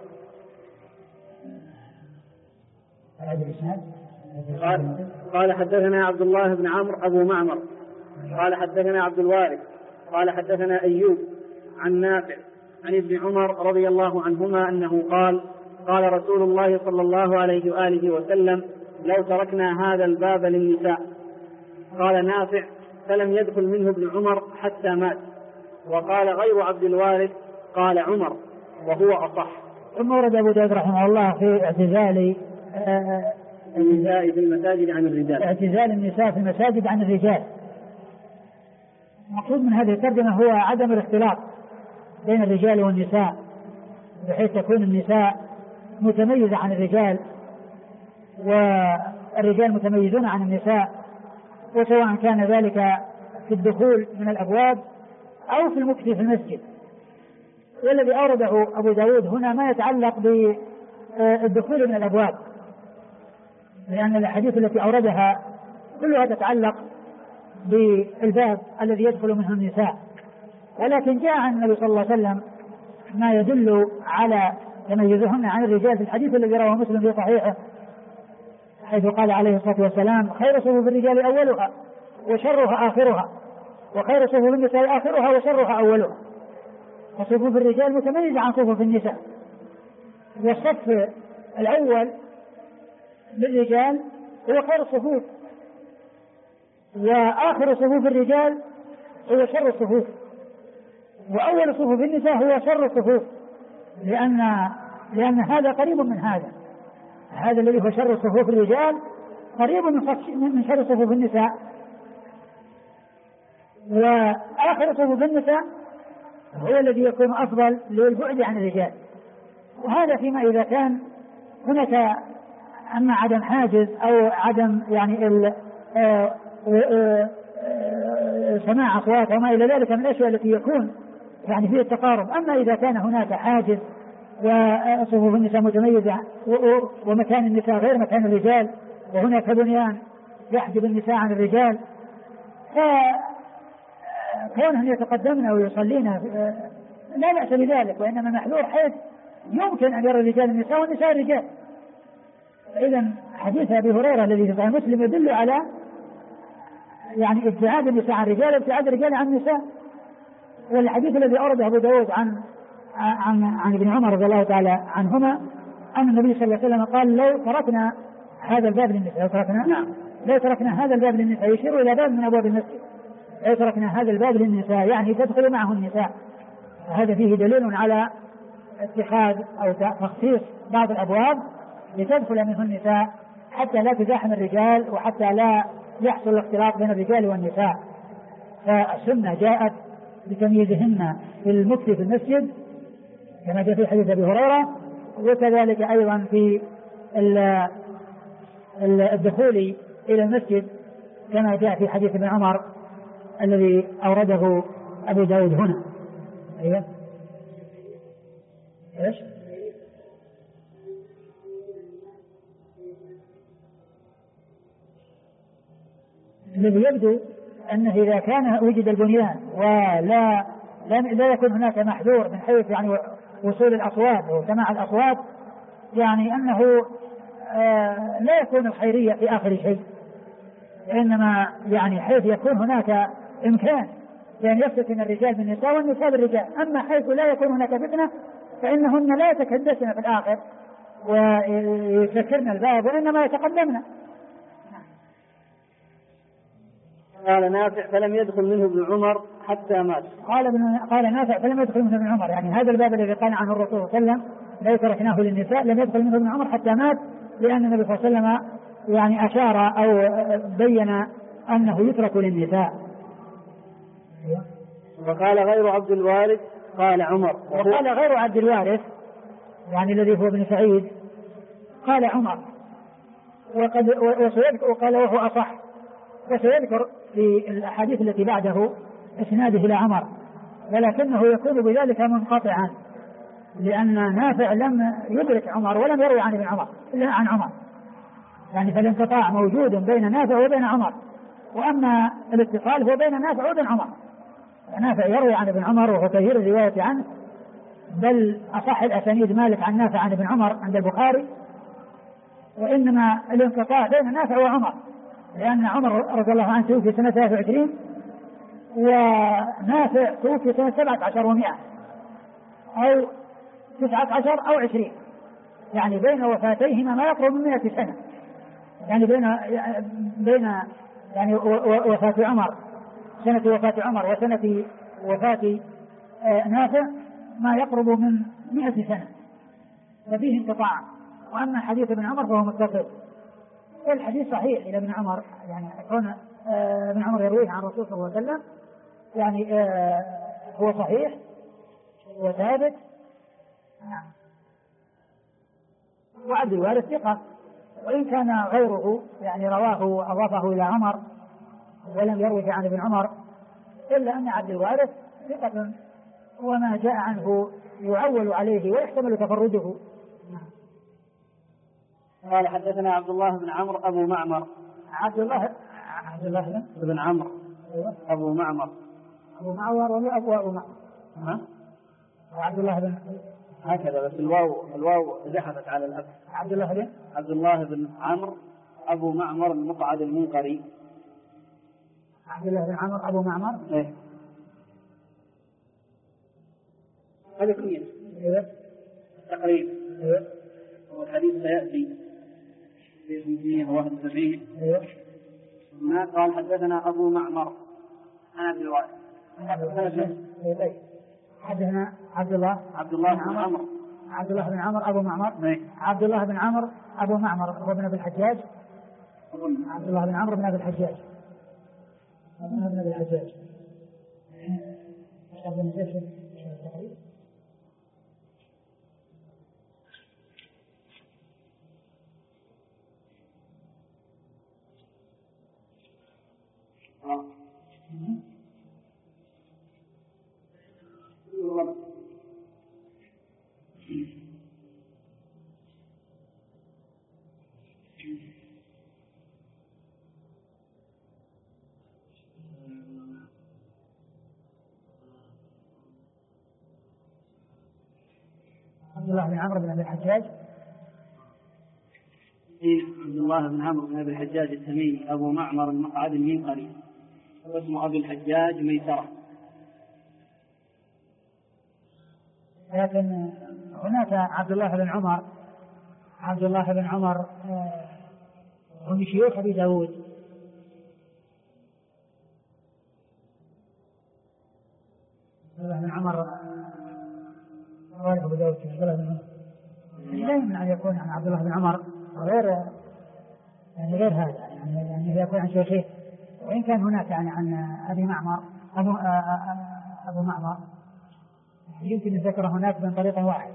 قال حدثنا عبد الله بن عمرو أبو معمر قال حدثنا عبد الوارث قال حدثنا أيوب عن نافع عن ابن عمر رضي الله عنهما أنه قال: قال رسول الله صلى الله عليه وآله وسلم: لو تركنا هذا الباب للنساء. قال نافع: فلم يدخل منه ابن عمر حتى مات. وقال غير عبد الوارث قال عمر وهو أصح. ثم ورد أبو داود رحمه الله في اعتزال النساء في المساجد عن الرجال. اعتزال النساء في المساجد عن الرجال. المقصود من هذه الترجمة هو عدم الاختلاط بين الرجال والنساء، بحيث تكون النساء متميزة عن الرجال والرجال متميزون عن النساء، وسواء كان ذلك في الدخول من الأبواب أو في المكث في المسجد. والذي أورده أبو داود هنا ما يتعلق بالدخول من الأبواب، لأن الأحاديث التي أوردها كلها تتعلق بالباب الذي يدخل منه النساء، ولكن جاء عن النبي صلى الله عليه وسلم ما يدل على تميزهن عن الرجال في الحديث الذي رواه مسلم في صحيحه، حيث قال عليه الصلاة والسلام: خير صفوف الرجال أولها وشرها آخرها، وخير صفوف النساء آخرها وشرها أولها. فصفوف الرجال متميزة عن صفوف النساء، والصف الأول للرجال هو خير الصفوف، وآخر صفوف الرجال هو شر الصفوف، وأول صفوف النساء هو شر الصفوف، لأن هذا قريب من هذا الذي هو شر صفوف الرجال قريب من شر صفوف النساء. وآخر صفوف النساء هو الذي يكون أفضل للبعد عن الرجال، وهذا فيما إذا كان هناك أما عدم حاجز أو عدم يعني سماع أصوات وما إلى ذلك من الأشياء التي يكون يعني فيه التقارب. أما إذا كان هناك حاجز وصفوف النساء متميزة ومكان النساء غير مكان الرجال، وهناك بنيان يحجب النساء عن الرجال، فكونهم يتقدمن ويصلين لا بأس بذلك، وإنما محذور حيث يمكن أن يرى الرجال النساء والنساء الرجال. إذا حديث أبي هريرة الذي في صحيح مسلم يدل على يعني ابتعاد النساء عن الرجال وابتعاد الرجال عن النساء. والحديث الذي أورده أبو داود عن ابن عمر رضي الله تعالى عنهما أن النبي صلى الله عليه وسلم قال: لو تركنا هذا الباب للنساء، لو تركنا هذا الباب للنساء، يشير إلى باب من أبواب المسجد، لو تركنا هذا الباب للنساء يعني تدخل معه النساء. هذا فيه دليل على اتخاذ أو تخصيص بعض الأبواب لتدخل منه النساء حتى لا تزاحم الرجال وحتى لا يحصل الاختلاط بين الرجال والنساء. فالسنة جاءت بتمييزهن في المكث في المسجد كما جاء في حديث أبي هريرة، وكذلك أيضا في الدخول إلى المسجد كما جاء في حديث ابن عمر الذي أورده أبو داود هنا. أيوة. إيش؟ الذي يبدو أنه إذا كان وجد البنيان لا يكون هناك محذور من حيث يعني وصول الأصوات وسماع الأصوات، يعني أنه لا يكون الخيرية في آخر شيء، إنما يعني حيث يكون هناك إمكان لأن يفتتن الرجال بالنساء والنساء بالرجال. أما حيث لا يكون هناك فتنة فإنهن لا يتكدسن في الآخر ويسكرن الباب، وإنما يتقدمن. قال نافع: فلم يدخل منه ابن عمر حتى مات. قال نافع: فلم يدخل منه ابن عمر، يعني هذا الباب الذي قال عنه الرسول صلى الله عليه وسلم لا تركناه للنساء لم يدخل منه ابن عمر حتى مات، لأن النبي صلى الله عليه وسلم يعني أشار أو بين أنه يترك للنساء. وقال غير عبد الوارث قال عمر. وقال غير عبد الوارث يعني الذي هو ابن سعيد قال عمر، وقال وهو أصح، وسيذكر في الأحاديث التي بعده إسناده إلى عمر، ولكنه يكون بذلك منقطعا لأن نافع لم يدرك عمر ولم يروي عن ابن عمر إلا عن عمر، يعني فالانقطاع موجود بين نافع وبين عمر، وأما الاتصال هو بين نافع وبين عمر. نافع يروي عن ابن عمر وهو كثير الرواية عنه، بل أصح الأسانيد مالك عن نافع عن ابن عمر عند البخاري، وإنما الانقطاع بين نافع وعمر لأن عمر رضي الله عنه توفي سنة 23 ونافع توفي سنة 17 و100 أو 19 أو 20، يعني بين وفاتيهما ما يقرب من 100 سنة، يعني بين يعني وفاة عمر سنة وفاة عمر وسنة وفاة نافع ما يقرب من 100 سنة، ففيه انقطاع. وأما حديث ابن عمر فهو متصل، والحديث صحيح إلى ابن عمر، يعني كون ابن عمر يرويه عن الرسول صلى الله عليه وسلم يعني هو صحيح وثابت. وعبد الوارث ثقة وإن كان غيره يعني رواه وأضافه إلى عمر ولم يروه عن ابن عمر، إلا أن عبد الوارث ثقة، وما جاء عنه يعول عليه ويحتمل تفرده. قال حدثنا عبد الله بن عمرو أبو معمر. عبد الله بن عمرو أبو معمر. أبو معمر ولا أبو معمر؟ عبد الله بن هكذا، بس الواو زحفت على الأب. عبد الله بن عمرو أبو معمر المقعد المنقري. عبد الله بن عمرو أبو معمر. إيه. هذا كنية. إيه. تقريبا. إيه. والحديث سيأتي في 171. إيه. ما قال حدثنا أبو معمر عن عبد الوارث. حدثنا عبد الله بن عمرو. عبد الله بن عمرو أبو معمر. إيه. عبد الله بن عمرو أبو معمر هو بن أبي الحجاج. عبد الله بن عمرو بن أبي الحجاج. عبد الله بن عمرو بن أبي الحجاج. عبد الله بن عمرو بن أبي الحجاج التميمي أبو معمر المقعد المنقري، واسمه أبي الحجاج ميسرة. لكن هناك عبد الله بن عمر هم شيوخ أبي داود. عبد الله بن عمر أبو داود لا يمنع أن يكون عن عبد الله بن عمر غير هذا، يعني يكون عن شيخه، وإن كان هناك يعني عن أبي معمر أبو معمر يمكن الذكر هناك من طريق واحد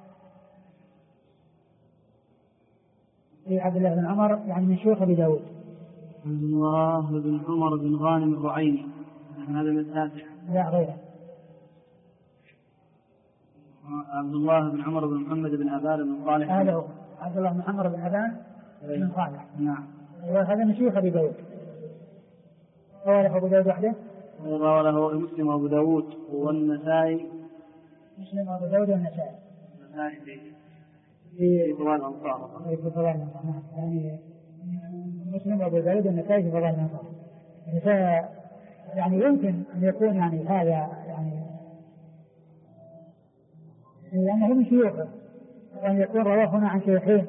في عبد الله بن عمر يعني من شيوخ أبي داود. عبد الله بن عمر بن غانم الرعيني، هذا من التاسع. لا غيره. عبد الله بن عمر بن محمد بن أبان بن صالح. هذا هو عبد الله بن عمر بن أبان بن صالح. نعم. وهذا من شيوخ أبي داود. رواه أبو داود وحده. رواه مسلم وأبو داود والنسائي. مسلم وأبو داود والنسائي. في فضائل الأنصار. في فضائل الأنصار. يعني مسلم وأبو داود والنسائي في فضائل الأنصار. يعني يمكن أن يكون يعني هذا يعني لأنه من شيوخه، وأن يكون رواه هنا عن شيخين،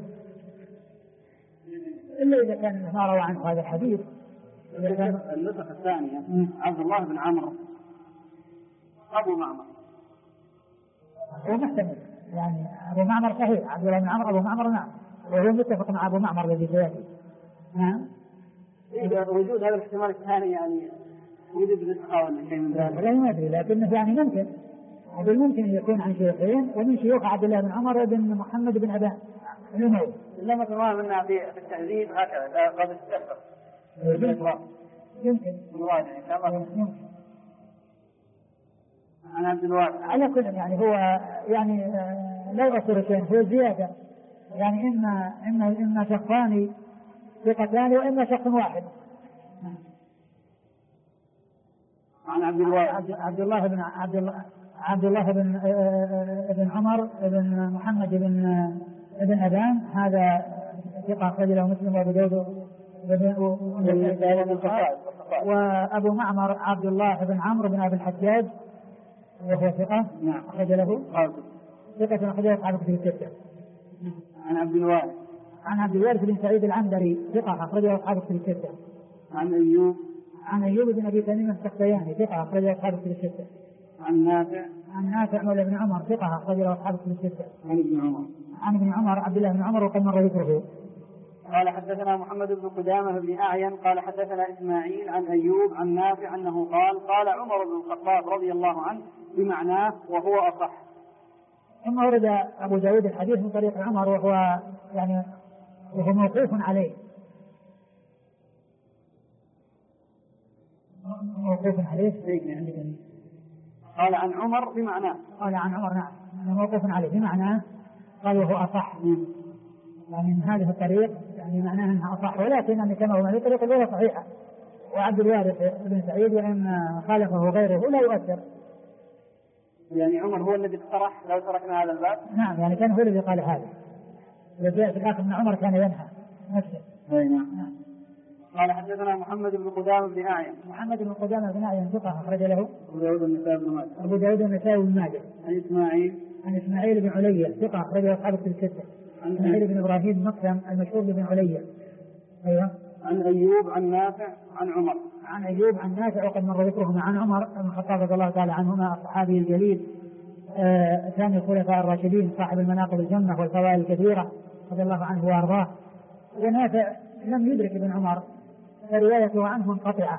إلا إذا كان ما روى عنه هذا الحديث. النسخة الثانية عبد الله بن عمرو أبو معمر، هو محتمل يعني أبو معمر صحيح، عبد الله بن عمرو أبو معمر نعم، وهو متفق مع أبو معمر الذي سيأتي. نعم. إذا وجود هذا الاحتمال الثاني يعني يوجد نسخة ولا شيء من ذلك؟ لا ما أدري، لكنه يعني ممكن، وبالممكن أن يكون عن شيخين ومن شيوخ عبد الله بن عمر بن محمد بن أبان الأموي. لما تمام منا في التهذيب هكذا قد استفسر. يمكن. يمكن. عن عبد الوارث. على كل يعني هو يعني لا يغسر شيء، هو زيادة يعني إما شخصان ثقتان وإما شخص واحد. عن عبد الوارث. عبد الله بن عمر بن محمد بن أبان، هذا ثقة أخرج له مسلم وأبو داود وأبو معمر عبد الله بن عمرو بن أبي الحجاج وهو ثقة أخرج له ثقة أخرج له أصحاب الكتب الستة. عن عبد الوارث بن سعيد العنبري ثقة أخرج له أصحاب الكتب الستة. عن أيوب بن أبي تميم السختياني ثقة أخرج له أصحاب الكتب الستة. عن نافع مولى بن عمر ثقة أخرج له أصحاب الكتب الستة. عن ابن عمر عبد الله بن عمر وقد مر ذكره. قال حدثنا محمد بن قدامة بن أعين قال حدثنا إسماعيل عن أيوب عن نافع أنه قال عمر بن الخطاب رضي الله عنه بمعناه وهو أصح. ثم ورد أبو داود الحديث من طريق عمر وهو يعني وهو موقوف عليه. موقوف عليه قال عن عمر بمعناه. قال عن عمر نعم موقوف عليه بمعناه قال وهو أصح. يعني من هذه الطريق يعني معناه أنها أصح، ولكن أن كما هو هذه الطريقة غير صحيحة. وعبد الوارث بن سعيد وإن خالفه غيره لا يؤثر. يعني عمر هو الذي اقترح لو تركنا هذا الباب. نعم يعني كان هو الذي قال هذا، وجاء في الآخر أن عمر كان ينهى نفسه. نعم. قال حدثنا محمد بن قدامة بن أعين. محمد بن قدامة بن أعين ثقة أخرج له أبو داود النسائي بن ماجه. أبو داود النسائي بن ماجه. عن إسماعيل بن علية ثقة أخرج له أصحاب الكتب الستة. عن إسماعيل بن إبراهيم مقسم المشهور بن علية. أيوه. عن أيوب عن نافع عن عمر. عن أيوب عن نافع وقد مر ذكرهما. عن عمر بن الخطاب رضي الله تعالى عنهما الصحابي الجليل ثاني الخلفاء الراشدين صاحب المناقب الجمة والفوائد الكثيرة رضي الله عنه وأرضاه. ونافع لم يدرك ابن عمر فروايته عنه منقطعة،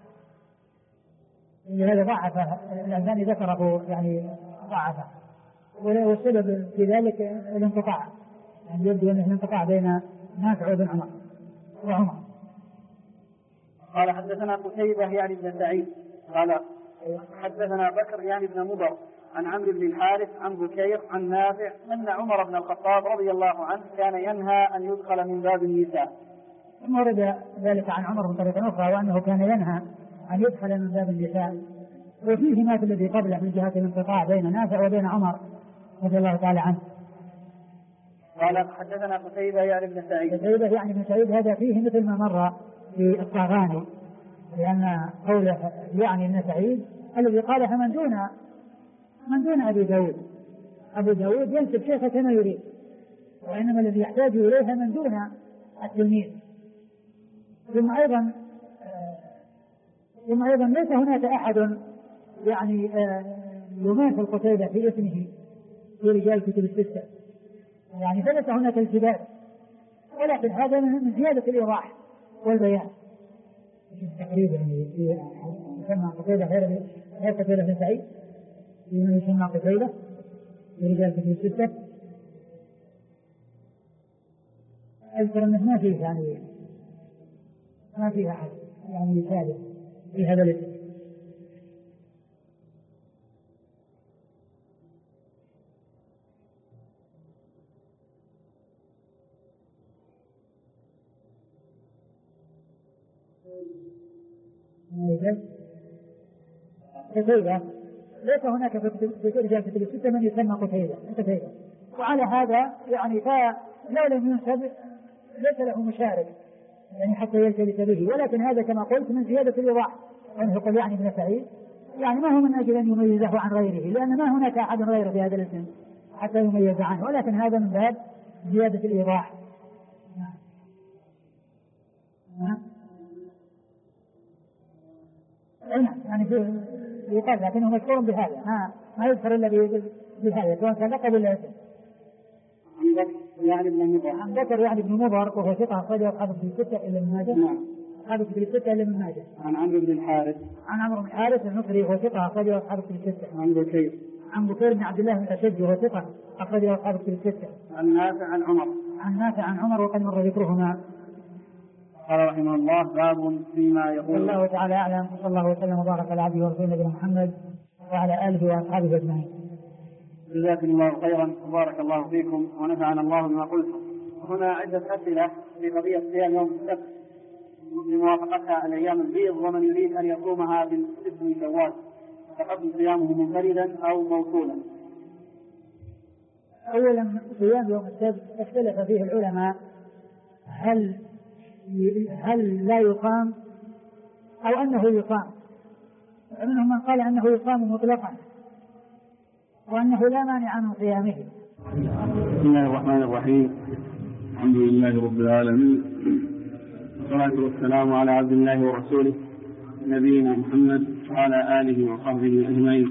لهذا ضعف الألباني ذكره يعني ضعفه، والسبب في ذلك الانقطاع، يعني يبدو أنه الانقطاع بين نافع وابن عمر وعمر. قال حدثنا قتيبة يعني بن سعيد قال حدثنا بكر يعني بن مضر عن عمرو بن الحارث عن بكير عن نافع أن عمر بن الخطاب رضي الله عنه كان ينهى أن يدخل من باب النساء. ثم ورد ذلك عن عمر من طريقة أخرى وأنه كان ينهى أن يدخل من باب النساء، وفيه ما في الذي قبله من جهة الانقطاع بين نافع وبين عمر رضي الله تعالى عنه. قال حدثنا قتيبة يعني بن سعيد. قتيبة يعني بن سعيد هذا فيه مثل ما مر في الطاغاني، لأن قوله يعني ابن سعيد الذي قاله من دون أبي داود. أبو داود ينسب شيخه كما يريد، وإنما الذي يحتاج إليها من دون التلميذ. ثم أيضا ليس هناك أحد يعني يماثل قتيبة في اسمه في رجال الكتب الستة، يعني فليس هناك التباس، ولكن هذا من زيادة الإيضاح والبيان. تقريبا يسمى قتيبة غير قتيبة بن سعيد، يسمى قتيبة في رجال الكتب الستة. أذكر أنه ما فيه يعني ما فيه أحد يعني يساعد في هذا الاسم. قتيبة ليس هناك في رجال كتب الستة من يسمى قتيبة. وعلى هذا يعني فلو لم ينسب ليس له مشارك يعني حتى يلتبس به، ولكن هذا كما قلت من زيادة الإيضاح، أنه يقول يعني ابن سعيد يعني ما هو من أجل أن يميزه عن غيره، لأن ما هناك أحد غيره في هذا الاسم حتى يميز عنه، ولكن هذا من باب زيادة الإيضاح. يعني يقال لكنه مشهور بهذا، ما يذكر إلا بهذا سواء كان لقب ولا اسم. عن بكر يعني ابن مضر وهو ثقة أخرجه أصحاب الكتب الستة إلا ابن ماجه. أصحاب الكتب الستة إلا ابن ماجه. عن عمرو بن الحارث المصري وهو ثقة أخرجه أصحاب الكتب الستة. عن بكير بن عبد الله بن الأشج وهو ثقة أخرجه أصحاب الكتب الستة. عن نافع عن عمر وقد مر ذكرهما. قال رحمه الله باب فيما يقول. الله تعالى أعلم، صلى الله وسلم وبارك على عبده ورسوله نبينا محمد وعلى آله وأصحابه أجمعين. جزاكم الله خيرا وبارك الله فيكم ونفعنا الله بما قلتم. هنا عدة أسئلة في قضية صيام يوم السبت بموافقتها الأيام البيض، ومن يريد أن يصومها بالاسم شوال فحكم صيامه منفردا أو موصولا. أولا صيام يوم السبت اختلف فيه العلماء هل لا يقام أو أنه يقام، منهم من قال أنه يقام مطلقا وأنه لا مانع من قيامه. بسم الله الرحمن الرحيم، الحمد لله رب العالمين، والصلاة والسلام على عبد الله ورسوله نبينا محمد وعلى آله وصحبه أجمعين.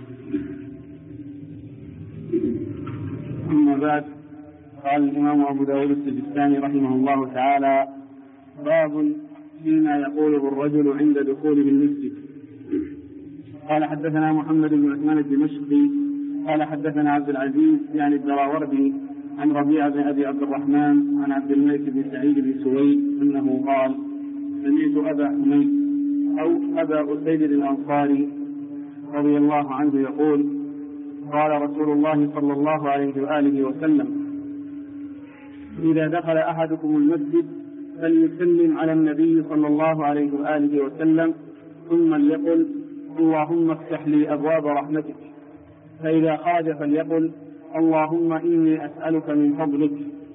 أما بعد، قال الإمام أبو داود السجستاني رحمه الله تعالى باب فيما يقوله الرجل عند دخوله المسجد. قال حدثنا محمد بن عثمان الدمشقي قال حدثنا عبد العزيز يعني الدراوردي عن ربيعة بن أبي عبد الرحمن عن عبد الملك بن سعيد بن سويد أنه قال: سمعت أبا حميد أو أبا أسيد الأنصاري رضي الله عنه يقول: قال رسول الله صلى الله عليه وآله وسلم: إذا دخل أحدكم المسجد فليسلم على النبي صلى الله عليه وآله وسلم ثم ليقل: اللهم افتح لي أبواب رحمتك. فإذا خرج فليقل: اللهم إني أسألك من فضلك.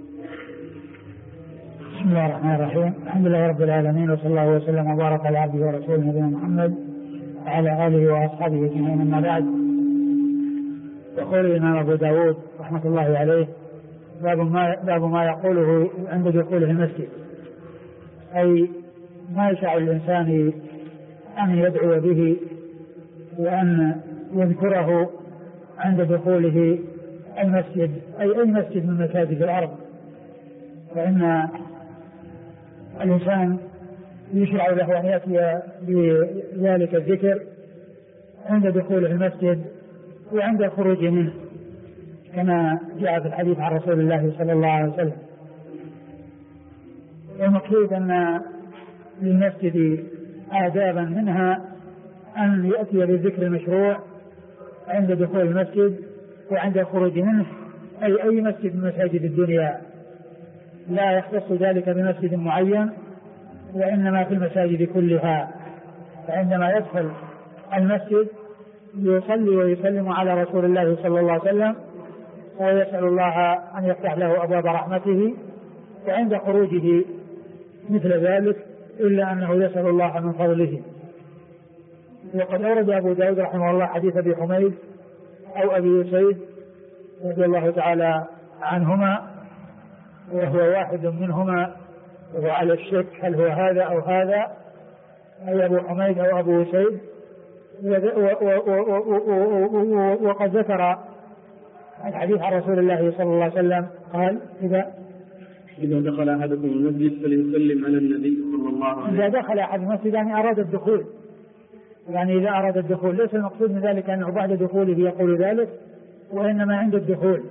بسم الله الرحمن الرحيم. الحمد لله رب العالمين، وصلى الله وسلم وبارك على عبده ورسوله نبينا محمد وعلى آله وأصحابه أجمعين. أما بعد، يقول الإمام أبو داود رحمة الله عليه: باب ما يقوله عند دخوله المسجد، أي ما يشاء الإنسان أن يدعو به وأن يذكره عند دخوله المسجد، أي مسجد من مساجد الأرض. فإن الإنسان يشرع له أن يأتي بذلك الذكر عند دخوله المسجد وعند الخروج منه، كما جاء في الحديث عن رسول الله صلى الله عليه وسلم. والمقصود أن للمسجد آدابا، منها أن يأتي بالذكر المشروع عند دخول المسجد وعند الخروج منه، أي مسجد من مساجد الدنيا، لا يختص ذلك بمسجد معين، وإنما في المساجد كلها. فعندما يدخل المسجد يصلي ويسلم على رسول الله صلى الله عليه وسلم، ويسأل الله أن يفتح له أبواب رحمته، وعند خروجه مثل ذلك، إلا أنه يسأل الله من فضله. وقد أورد أبو داود رحمه الله حديث أبي حميد أو أبي أسيد رضي الله تعالى عنهما، وهو واحد منهما، وعلى الشك هل هو هذا أو هذا، أي أبو حميد أو أبو أسيد. وقد ذكر الحديث عن رسول الله صلى الله عليه وسلم قال: إذا دخل أحدكم المسجد فليسلم على النبي صلى الله عليه وسلم. إذا دخل أحد المسجد يعني أراد الدخول، يعني إذا أراد الدخول، ليس المقصود من ذلك أنه بعد دخوله يقول ذلك، وإنما عند الدخول.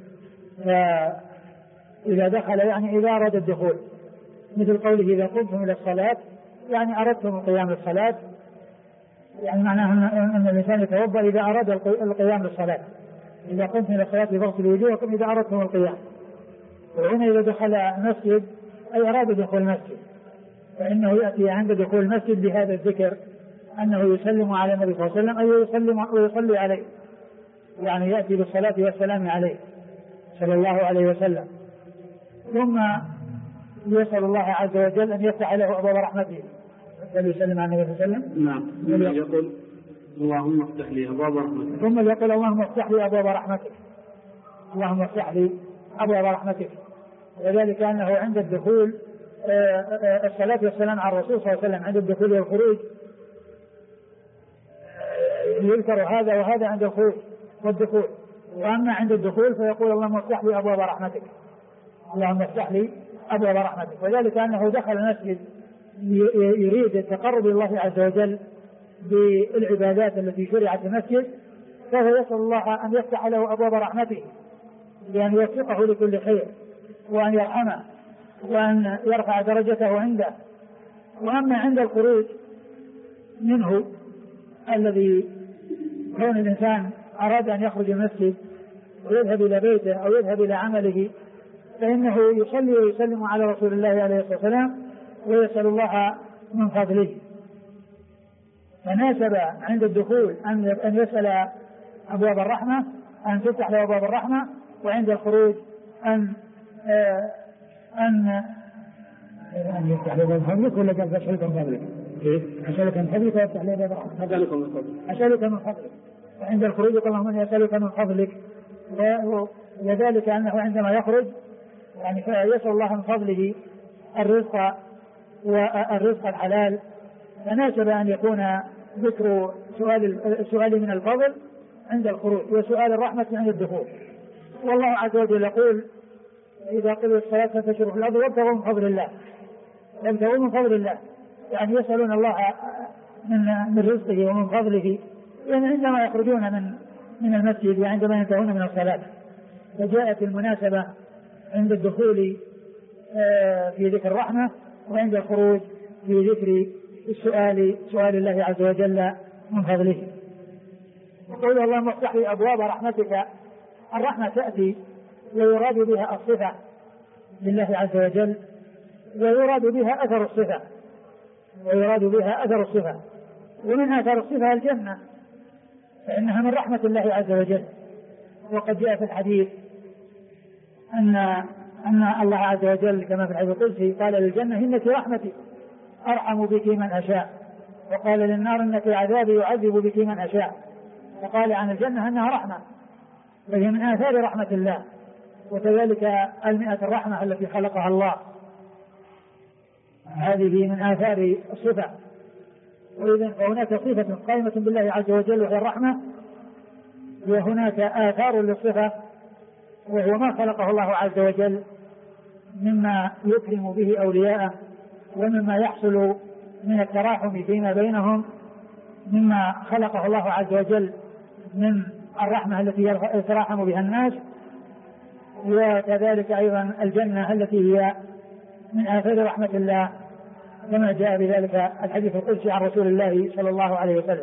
فإذا دخل يعني إذا أراد الدخول، مثل قوله: إذا قمتم إلى الصلاة، يعني أردتم القيام للصلاة، يعني معناه أن الإنسان يتوضأ إذا أراد القيام للصلاة. إذا قمتم إلى الصلاة فاغسلوا وجوهكم إذا أردتم القيام. وهنا إذا دخل المسجد أي أراد دخول المسجد، فإنه يأتي عند دخول المسجد بهذا الذكر، أنه يسلم على النبي صلى الله عليه وسلم، أي يسلم ويصلي عليه، يعني يأتي بالصلاة والسلام عليه صلى الله عليه وسلم، ثم يسأل الله عز وجل أن يفتح له أبواب رحمته. يسلم على النبي صلى الله عليه وسلم. نعم. يقول: اللهم افتح لي أبواب رحمتك. ثم يقول: اللهم افتح لي أبواب رحمتك، اللهم افتح لي أبواب رحمتك. وذلك أنه عند الدخول الصلاة والسلام على الرسول صلى الله عليه وسلم عند الدخول والخروج يذكر هذا وهذا عند الخروج والدخول، وأما عند الدخول فيقول: اللهم افتح لي أبواب رحمتك، اللهم افتح لي أبواب رحمتك. وذلك أنه دخل المسجد يريد التقرب إلى الله عز وجل بالعبادات التي شرعت في المسجد، فهو يسأل الله أن يفتح له أبواب رحمته، بأن يوفقه لكل خير، وأن يرحمه، وأن يرفع درجته عنده. وأما عند الخروج منه، الذي كون الإنسان أراد أن يخرج من المسجد ويذهب إلى بيته أو يذهب إلى عمله، فإنه يصلي ويسلم على رسول الله عليه الصلاة والسلام ويسأل الله من فضله. فناسب عند الدخول أن يسأل أبواب الرحمة، أن تفتح له أبواب الرحمة، وعند الخروج أن يفتح له أبواب فضلك، ولا قال أسألك من فضلك؟ أسألك من فضلك ويفتح له أبواب الرحمة. أسألك من فضلك. وعند الخروج يقول: اللهم أسألك من فضلك. وذلك أنه عندما يخرج يعني يسأل الله من فضله الرزق الحلال، فناسب أن يكون ذكر سؤال من الفضل عند الخروج، وسؤال الرحمة عند الدخول. والله عز وجل يقول: إذا قضيت الصلاة فانتشروا في الأرض وابتغوا من فضل الله. يبتغوا من فضل الله يعني يسألون الله من رزقه ومن فضله، يعني عندما يخرجون من المسجد وعندما ينتهون من الصلاة. فجاءت المناسبة عند الدخول في ذكر الرحمة، وعند الخروج في ذكر سؤال الله عز وجل من فضله. وقول اللهم افتح لي أبواب رحمتك، الرحمة تأتي ويراد بها الصفة لله عز وجل، ويراد بها أثر الصفة، ومن أثر الصفة الجنة، فإنها من رحمة الله عز وجل. وقد جاء في الحديث أن الله عز وجل كما في الحديث القدسي قال للجنة إنك رحمتي أرحم بك من أشاء، وقال للنار إنك عذابي يعذب بك من أشاء، وقال عن الجنة أنها رحمة، فهي من آثار رحمة الله. وكذلك 100 الرحمة التي خلقها الله، هذه من آثار الصفة. وإذن فهناك صفة قائمة بالله عز وجل وهي الرحمة، وهناك آثار للصفة وهو ما خلقه الله عز وجل مما يكرم به أولياءه، ومما يحصل من التراحم فيما بينهم، مما خلقه الله عز وجل من الرحمة التي يتراحم بها الناس. وكذلك أيضا الجنة التي هي من آثار رحمة الله، كما جاء بذلك الحديث القدسي عن رسول الله صلى الله عليه وسلم.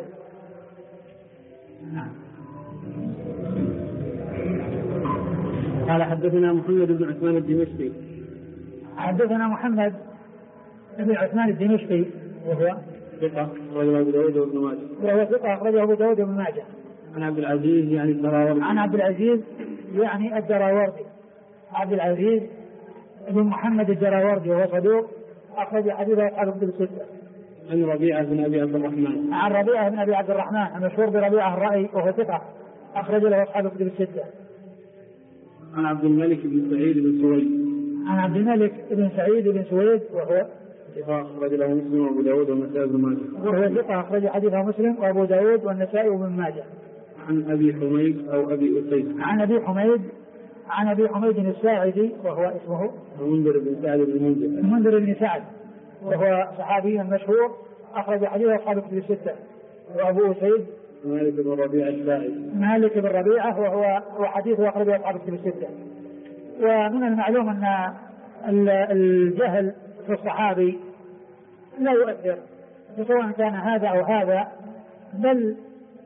قال حدثنا محمد بن عثمان الدمشقي. حدثنا محمد بن عثمان الدمشقي وهو ثقة أخرجه أبو داود وابن ماجه. وهو ثقة أخرجه أبو داود وابن ماجه. عن عبد العزيز يعني الدراوردي. عن عبد العزيز يعني الدراوردي، عبد العزيز بن محمد الدراوردي، وهو صدوق أخرج حديثه أصحاب الكتب الستة. عن ربيعة بن أبي عبد الرحمن. عن ربيعة بن أبي عبد الرحمن المشهور بربيعة الرأي، وهو ثقة أخرج له أصحاب الكتب الستة. عن عبد الملك بن سعيد بن سويد. عن عبد الملك بن سعيد بن سويد وهو ثقة أخرج له مسلم وأبو داود والنسائي بن ماجه. وهو ثقة أخرج حديثه مسلم وأبو داود والنسائي بن ماجه. عن أبي حميد أو أبي أسيد. عن أبي حميد الساعدي وهو اسمه المنذر بن سعد بن المنذر بن سعد، وهو صحابي مشهور أخرج حديثه أصحاب الكتب الستة. وأبو أسيد مالك بن ربيعة الساعدي. مالك بن ربيعة وهو حديثه أخرجه أصحاب الكتب الستة. ومن المعلوم أن الجهل في الصحابي لا يؤثر، سواء كان هذا أو هذا، بل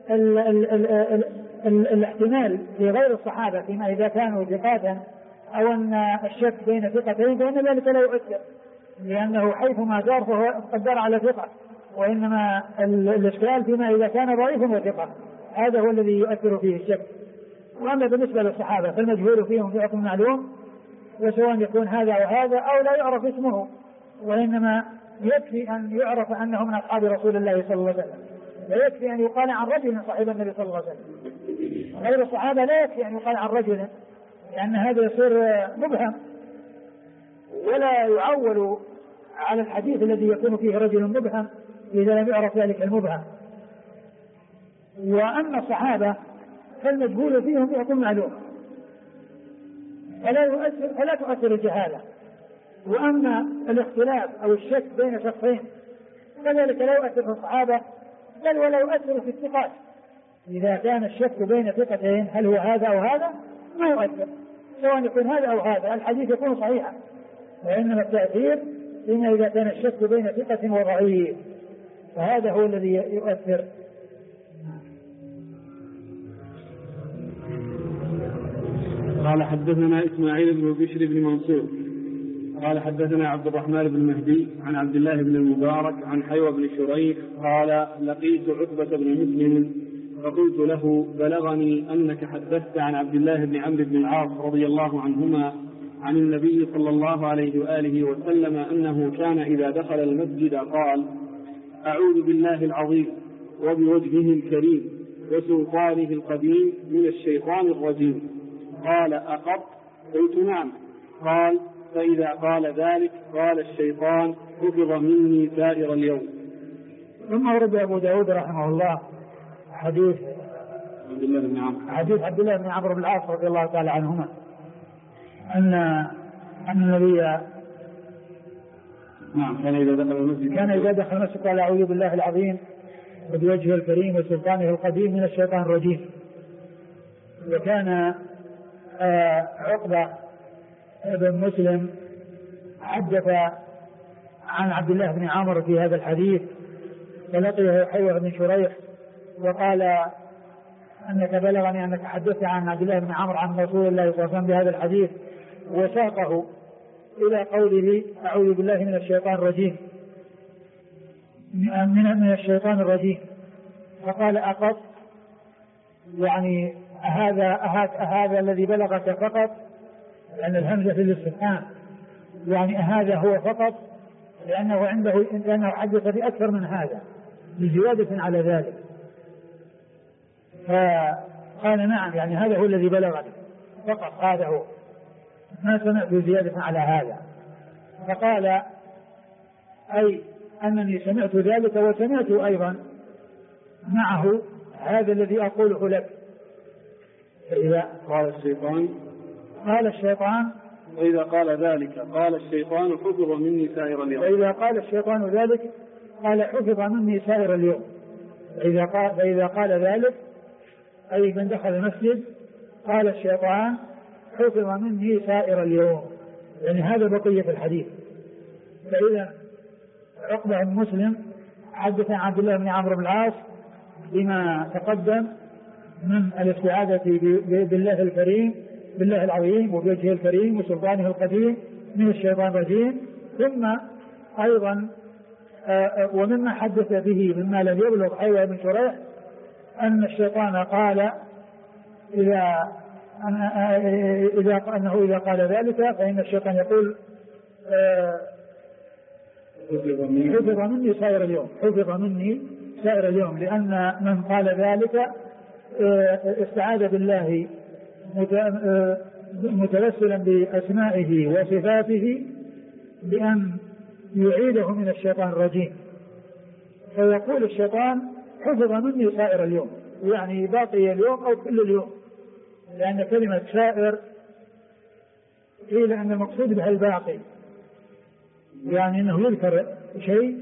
الاحتمال في غير الصحابة فيما إذا كانوا ثقاتا أو أن الشك بين ثقتين فإن ذلك لا يؤثر، لأنه حيثما دار فهو قدر على ثقة، وإنما الإشكال فيما إذا كان ضعيف وثقة، هذا هو الذي يؤثر فيه الشك. وأما بالنسبة للصحابة فالمجهول فيهم ثقة معلوم، وسواء يكون هذا أو هذا أو لا يعرف اسمه، وإنما يكفي أن يعرف أنه من أصحاب رسول الله صلى الله عليه وسلم، لا يكفي أن يقال عن رجل صاحب النبي صلى الله عليه وسلم. غير الصحابة لا يكفي أن يقال عن رجل، لأن هذا يصير مبهم، ولا يعول على الحديث الذي يكون فيه رجل مبهم إذا لم يعرف ذلك المبهم. وأما الصحابة فالمجهول فيهم يكون معلوم فلا تؤثر الجهالة. وأما الاختلاف أو الشك بين شخصين كذلك لا يؤثر في الصحابة، بل ولا يؤثر في الثقات. إذا كان الشك بين ثقتين هل هو هذا أو هذا ما يؤثر، سواء يكون هذا أو هذا الحديث يكون صحيحا، وإنما التأثير فيما إذا كان الشك بين ثقة وضعيف، فهذا هو الذي يؤثر. قال حدثنا إسماعيل بن بشر بن منصور قال حدثنا عبد الرحمن بن مهدي عن عبد الله بن المبارك عن حيوى بن شريح قال لقيت عتبة بن مسلم فقلت له بلغني أنك حدثت عن عبد الله بن عمرو بن العاص رضي الله عنهما عن النبي صلى الله عليه وآله وسلم أنه كان إذا دخل المسجد قال أعوذ بالله العظيم وبوجهه الكريم وسلطانه القديم من الشيطان الرجيم. قال أقط؟ قلت نعم. قال فإذا قال ذلك قال الشيطان حفظ مني سائر اليوم. ثم ورد أبو داود رحمه الله حديث عبد الله بن عمرو بن العاص رضي الله تعالى عنهما أن النبي كان إذا دخل المسجد قال أعوذ بالله العظيم وبوجهه الكريم وسلطانه القديم من الشيطان الرجيم. وكان عقبة بن مسلم حدث عن عبد الله بن عمرو في هذا الحديث، فلقيه حيوة بن شريح وقال أنك بلغني أنك حدثت عن عبد الله بن عمرو عن رسول الله صلى الله عليه وسلم بهذا الحديث، وساقه إلى قوله أعوذ بالله من الشيطان الرجيم من الشيطان الرجيم، فقال أقط يعني هذا الذي بلغك فقط، لأن الهمزة في الاستفهام، يعني هذا هو فقط، لأنه حدث بأكثر من هذا بزيادة على ذلك. فقال نعم، يعني هذا هو الذي بلغني فقط، هذا هو، ما سمعت زيادة على هذا. فقال أي أنني سمعت ذلك وسمعت أيضا معه هذا الذي أقوله لك. فإذا قال الشيطان وإذا قال ذلك قال الشيطان حفظ مني سائر اليوم. فإذا قال الشيطان ذلك قال حفظ مني سائر اليوم. فإذا قال ذلك أي من دخل المسجد قال الشيطان حفظ مني سائر اليوم، يعني هذا بقية الحديث. فإذا عقبة بن مسلم حدث عن عبد الله بن عمرو بن العاص بما تقدم من الاستعاذة بالله الكريم، بالله العظيم وبوجهه الكريم وسلطانه القديم من الشيطان الرجيم، ثم أيضا ومما حدث به مما لم يبلغ حيوة بن شريح أن الشيطان قال أنه إذا قال ذلك فإن الشيطان يقول حفظ مني سائر اليوم، حفظ مني سائر اليوم، لأن من قال ذلك استعاذ بالله متوسلا بأسمائه وصفاته بأن يعيده من الشيطان الرجيم، فيقول الشيطان حفظ مني سائر اليوم، يعني باقي اليوم أو كل اليوم، لأن كلمة سائر قيل أن المقصود بها الباقي، يعني أنه يذكر شيء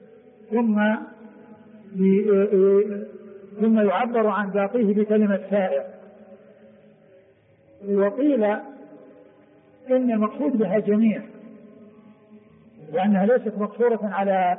ثم يعبر عن باقيه بكلمة سائر. وقيل إن المقصود بها جميع، لأنها ليست مقصورة على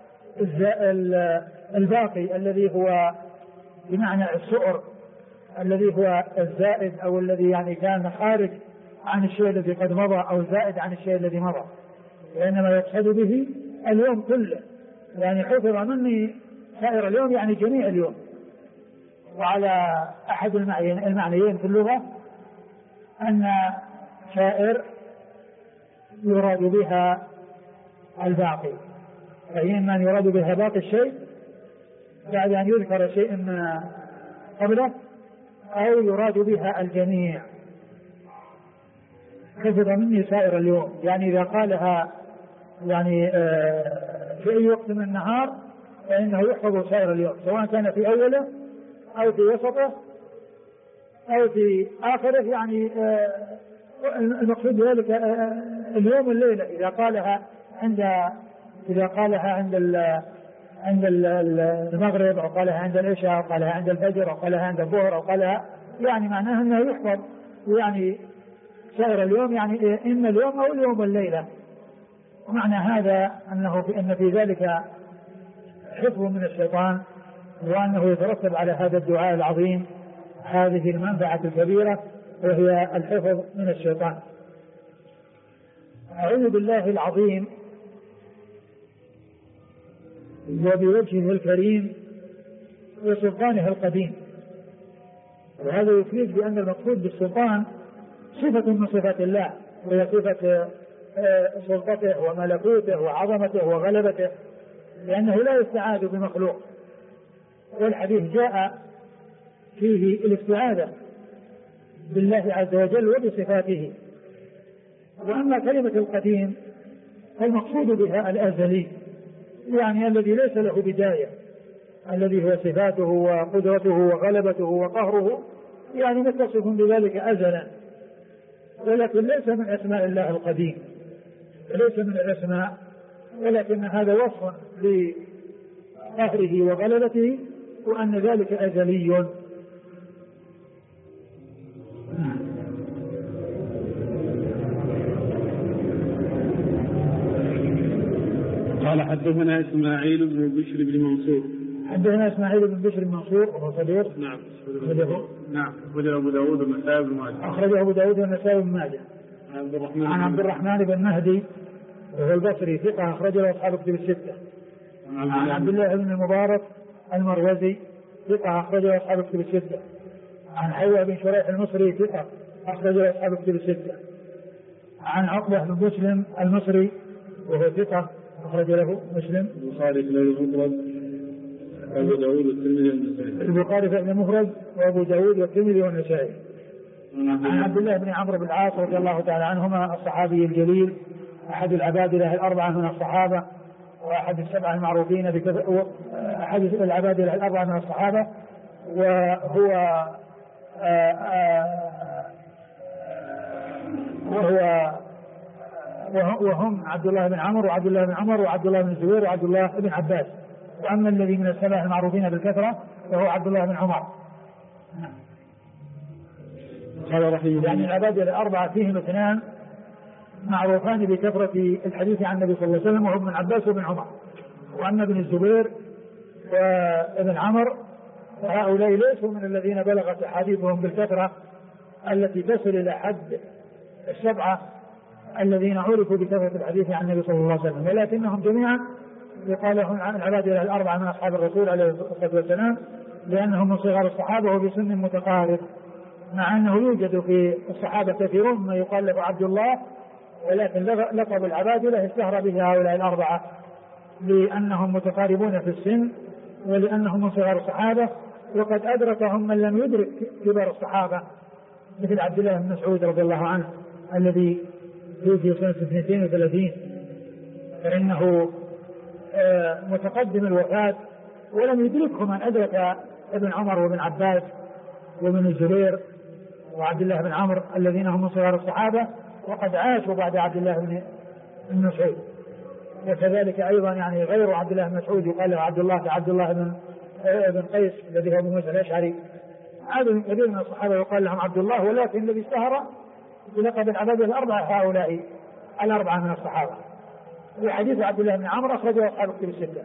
الباقي الذي هو بمعنى السؤر الذي هو الزائد أو الذي يعني كان خارج عن الشيء الذي قد مضى أو زائد عن الشيء الذي مضى، وإنما يقصد به اليوم كله، يعني حفظ مني سائر اليوم يعني جميع اليوم. وعلى أحد المعنيين في اللغة أن سائر يراد بها الباقي، فإما أن يراد بها باقي الشيء بعد أن يذكر شيء قبله، أو يراد بها الجميع. حفظ مني سائر اليوم يعني إذا قالها يعني في أي وقت من النهار فإنه يحفظ سائر اليوم، سواء كان في أوله أو في وسطه أو في آخره، يعني المقصود بذلك اليوم والليلة. إذا قالها عند المغرب أو قالها عند العشاء أو قالها عند الفجر أو قالها عند الظهر أو قالها، يعني معناه أنه يحفظ يعني سائر اليوم، يعني إن اليوم أو اليوم والليلة. ومعنى هذا أن في ذلك حفظ من الشيطان، وأنه يترتب على هذا الدعاء العظيم هذه المنفعة الكبيرة وهي الحفظ من الشيطان. أعوذ بالله العظيم وبوجهه الكريم وسلطانه القديم. وهذا يفيد بأن المقصود بالسلطان صفة من صفات الله، وهي صفة سلطته وملكوته وعظمته وغلبته، لأنه لا يستعاذ بمخلوق، والحديث جاء فيه الاستعاذة بالله عز وجل وبصفاته. وأما كلمة القديم فالمقصود بها الأزلي، يعني الذي ليس له بداية، الذي هو صفاته وقدرته وغلبته وقهره، يعني متصف بذلك أزلا، ولكن ليس من أسماء الله القديم، ليس من الأسماء، ولكن هذا وصف لقهره وغلبته وأن ذلك أزلي. قال حدثنا إسماعيل بن بشر بن منصور. حدثنا إسماعيل بن بشر بن منصور وهو صديق. نعم. نعم. أخرجه أبو داود والنسائي بن ماجه. أخرجه أبو داود والنسائي بن ماجه. عن عبد الرحمن بن مهدي وهو البصري ثقة أخرجه له أصحاب الكتب الستة. عن عبد الله بن المبارك المروزي ثقة أخرجه له أصحاب الكتب الستة. عن حيوة بن شريح المصري ثقة أخرجه له أصحاب الكتب الستة. عن عقبة بن مسلم المصري وهو ثقة أخرج له مسلم. البخاري في المفرد وأبو داود والترمذي والنسائي. البخاري في المفرد وأبو داود والترمذي والنسائي. عن عبد الله بن عمرو بن العاص رضي الله تعالى عنهما الصحابي الجليل أحد العبادلة الأربعة من الصحابة وأحد السبعة المعروفين أحد العبادلة الأربعة من الصحابة وهم عبد الله بن عمرو وعبد الله بن عمر وعبد الله بن الزبير وعبد الله بن عباس. وأما الذي من السبعة المعروفين بالكثرة فهو عبد الله بن عمر. قال رحمه الله يعني العبادلة الأربعة فيهم اثنان معروفان بكثرة الحديث عن النبي صلى الله عليه وسلم وهم ابن عباس وابن عمر. وأما ابن الزبير وابن عمر فهؤلاء ليسوا من الذين بلغت أحاديثهم بالكثرة التي تصل إلى حد السبعة الذين عرفوا بكثرة الحديث عن النبي صلى الله عليه وسلم، ولكنهم جميعا يقال لهم عن العبادلة الأربعة من أصحاب الرسول عليه الصلاة والسلام لأنهم من صغار الصحابة وبسن متقارب، مع أنه يوجد في الصحابة كثيرون ما يقال له عبد الله، ولكن لقب العبادلة اشتهر به هؤلاء الأربعة لأنهم متقاربون في السن ولأنهم من صغار الصحابة، وقد أدركهم من لم يدرك كبار الصحابة مثل عبد الله بن مسعود رضي الله عنه الذي توفي سنة 32 فإنه متقدم الوفاة ولم يدركه من أدرك ابن عمر وابن عباس وابن الزبير وعبد الله بن عمرو الذين هم من صغار الصحابة وقد عاشوا بعد عبد الله بن مسعود. وكذلك أيضا يعني غير عبد الله بن مسعود يقال له عبد الله كعبد الله بن قيس الذي هو ابو موسى الأشعري، عدد كبير من الصحابة يقال لهم عبد الله، ولكن الذي اشتهر بلقب العبادة الأربعة هؤلاء الأربعة من الصحابة. وحديث عبد الله بن عمرو أخرجه أصحاب الكتب الستة.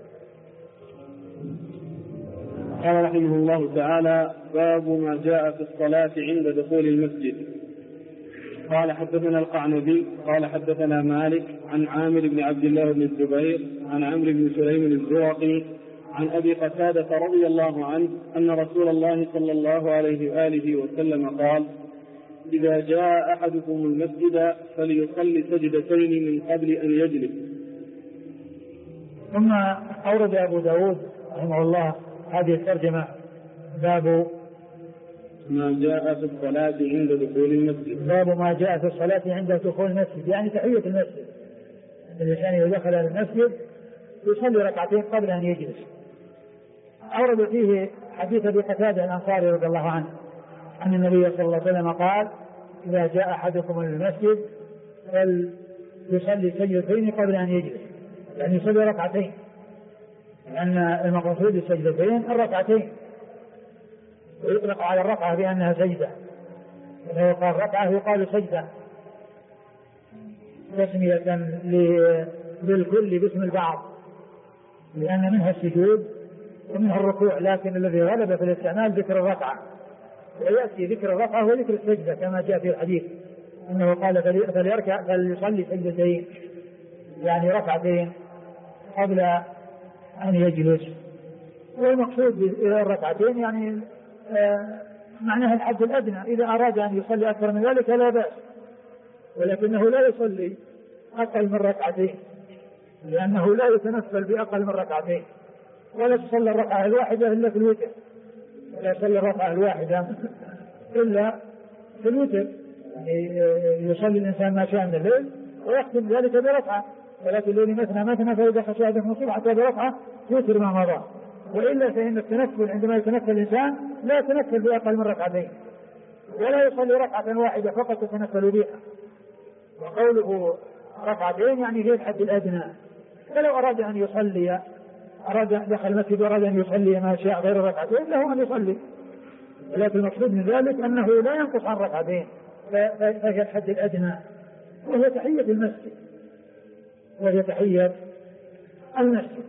قال رحمه الله تعالى: باب ما جاء في الصلاة عند دخول المسجد. قال حدثنا القعنبي قال حدثنا مالك عن عامر بن عبد الله بن الزبير عن عمرو بن سليم الزرقي عن أبي قتادة رضي الله عنه أن رسول الله صلى الله عليه وآله وسلم قال: إذا جاء أحدكم المسجد فليصلي سجدتين من قبل أن يجلس. ثم أورد أبو داود رحمه الله هذه الترجمة: باب ما جاء في الصلاة عند دخول المسجد. باب ما جاء في الصلاة عند دخول المسجد، يعني تحية المسجد. الإنسان إذا دخل المسجد يصلي ركعتين قبل أن يجلس. أورد فيه حديث أبي قتادة الأنصاري رضي الله عنه أن النبي صلى الله عليه وسلم قال: إذا جاء أحدكم المسجد فليصلي سجدتين قبل أن يجلس، يعني يصلي ركعتين، لأن المقصود السجدتين الركعتين، ويطلق على الركعة بأنها سجدة، إذا يقال ركعة يقال سجدة تسمية للكل باسم البعض، لأن منها السجود ومنها الركوع، لكن الذي غلب في الاستعمال ذكر الركعة، ويأتي ذكر الركعة وذكر السجدة كما جاء في الحديث أنه قال: فليصلي سجدتين، يعني ركعتين قبل أن يجلس. والمقصود بالركعتين يعني معناها الحد الأدنى، إذا أراد أن يصلي أكثر من ذلك لا بأس، ولكنه لا يصلي أقل من ركعتين، لأنه لا يتنفل بأقل من ركعتين، ولا تصلي الركعة الواحدة إلا في الوتر، ولا يصلي الركعة الواحدة إلا في الوتر، يعني يصلي الإنسان ما شاء من الليل ويختم ذلك بركعة، ولكن الليل مثنى فإذا خشى أحدكم الصبح حتى بركعة يوتر ما مضى. وإلا فإن التنفل عندما يتنفل الإنسان لا يتنفل بأقل من ركعتين، ولا يصلي ركعة واحدة فقط يتنفل بها. وقوله ركعتين يعني هي الحد الأدنى، فلو أراد أن يصلي، دخل المسجد وأراد أن يصلي ما شاء غير ركعتين له أن يصلي، ولكن المقصود من ذلك أنه لا ينقص عن ركعتين، فهي الحد الأدنى، وهي تحية المسجد، وهي تحية المسجد.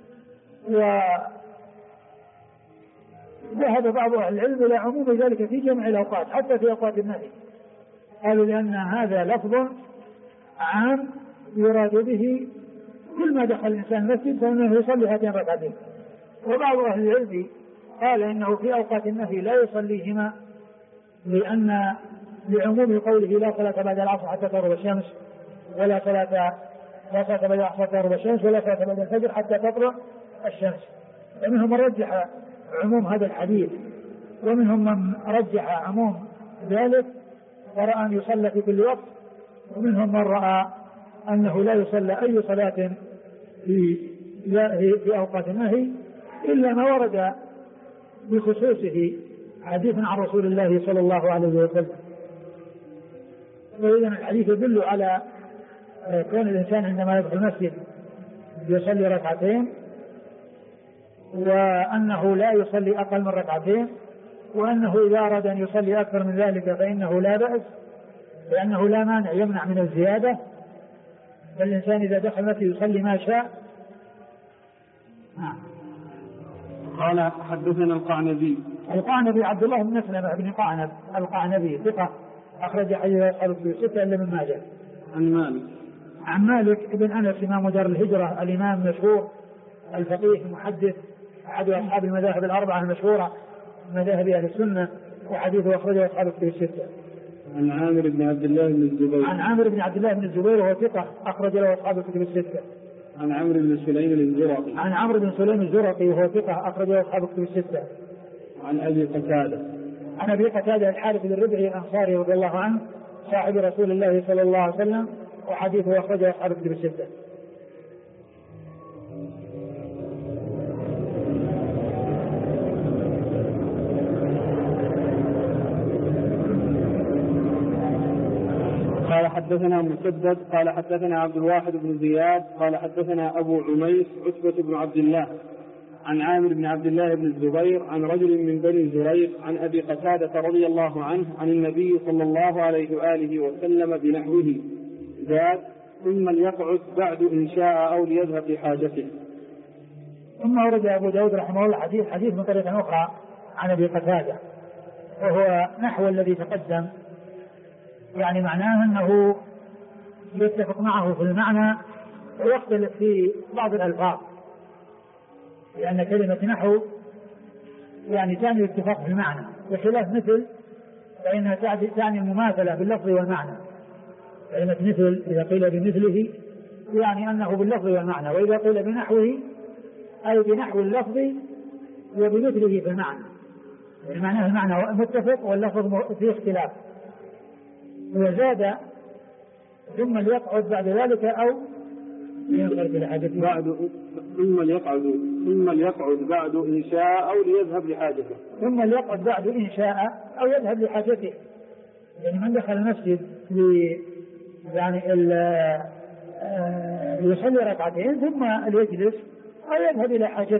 وذهب بعض أهل العلم إلى عموم ذلك في جميع الأوقات حتى في أوقات النهي، قالوا لأن هذا لفظ عام يراد به كل ما دخل الإنسان المسجد فإنه يصلي هاتين ركعتين. وبعض أهل العلم قال إنه في أوقات النهي لا يصليهما لعموم قوله لا صلاة بعد العصر حتى تغرب الشمس، ولا صلاة بعد العصر حتى تغرب الشمس، ولا صلاة بعد الفجر حتى تطلع الشمس. ومنهم من رجح عموم هذا الحديث، ومنهم من رجح عموم ذلك ورأى أن يصلى في كل وقت، ومنهم من رأى أنه لا يصلى أي صلاة في أوقات النهي إلا ما ورد بخصوصه حديث عن رسول الله صلى الله عليه وسلم. وإذن الحديث يدل على كون الإنسان عندما يدخل المسجد يصلي ركعتين، وأنه لا يصلي أقل من ركعتين، وأنه إذا أراد أن يصلي أكثر من ذلك فإنه لا بأس، لأنه لا مانع يمنع من الزيادة، فالإنسان إذا دخل المسجد يصلي ما شاء. قال حدثنا القعنبي عبد الله بن مسلمة بن قعنب القعنبي ثقة أخرج حديث أصحاب الكتب الستة إلا من ماجه. عن مالك بن أنس إمام دار الهجرة الإمام المشهور الفقيه المحدث أحد أصحاب المذاهب الأربعة المشهورة مذاهب أهل السنة، وحديثه أخرجه أصحاب الكتب الستة. عن عامر بن عبد الله بن الزبير وهو ثقة أخرج له أصحاب الكتب الستة. عن عمرو بن سليم الزرقي وهو ثقة أخرج له أصحاب الكتب الستة. عن أبي قتادة الحارث بن ربعي الأنصاري رضي الله عنه صاحب رسول الله صلى الله عليه وسلم، وحديثه أخرجه أصحاب الكتب الستة. قال حدثنا مسدد قال حدثنا عبد الواحد بن زياد قال حدثنا أبو عميس عتبة بن عبد الله عن عامر بن عبد الله بن الزبير عن رجل من بني زريق عن أبي قتادة رضي الله عنه عن النبي صلى الله عليه وآله وسلم بنحوه زاد ثم ليقعد بعد إن شاء أو ليذهب لحاجته. ثم ورد أبو داود رحمه الله حديث من طريقة أخرى عن أبي قتادة وهو نحو الذي تقدم، يعني معناه أنه يتفق معه في المعنى ويختلف في بعض الألفاظ، لأن كلمة نحو يعني تعني الاتفاق في المعنى، بخلاف مثل فإنها تعني المماثلة باللفظ والمعنى. كلمة مثل إذا قيل بمثله يعني أنه باللفظ والمعنى، وإذا قيل بنحوه أي بنحو اللفظ وبمثله في المعنى، يعني معناه المعنى متفق واللفظ فيه اختلاف. وزاد ثم ليقعد بعد ذلك أو ينخرج لحاجته ثم ليقعد بعد إن شاء أو ليذهب لحاجته. ثم ليقعد بعد إن شاء أو يذهب لحاجته، يعني من دخل المسجد يعني يصلي ركعتين ثم يجلس أو يذهب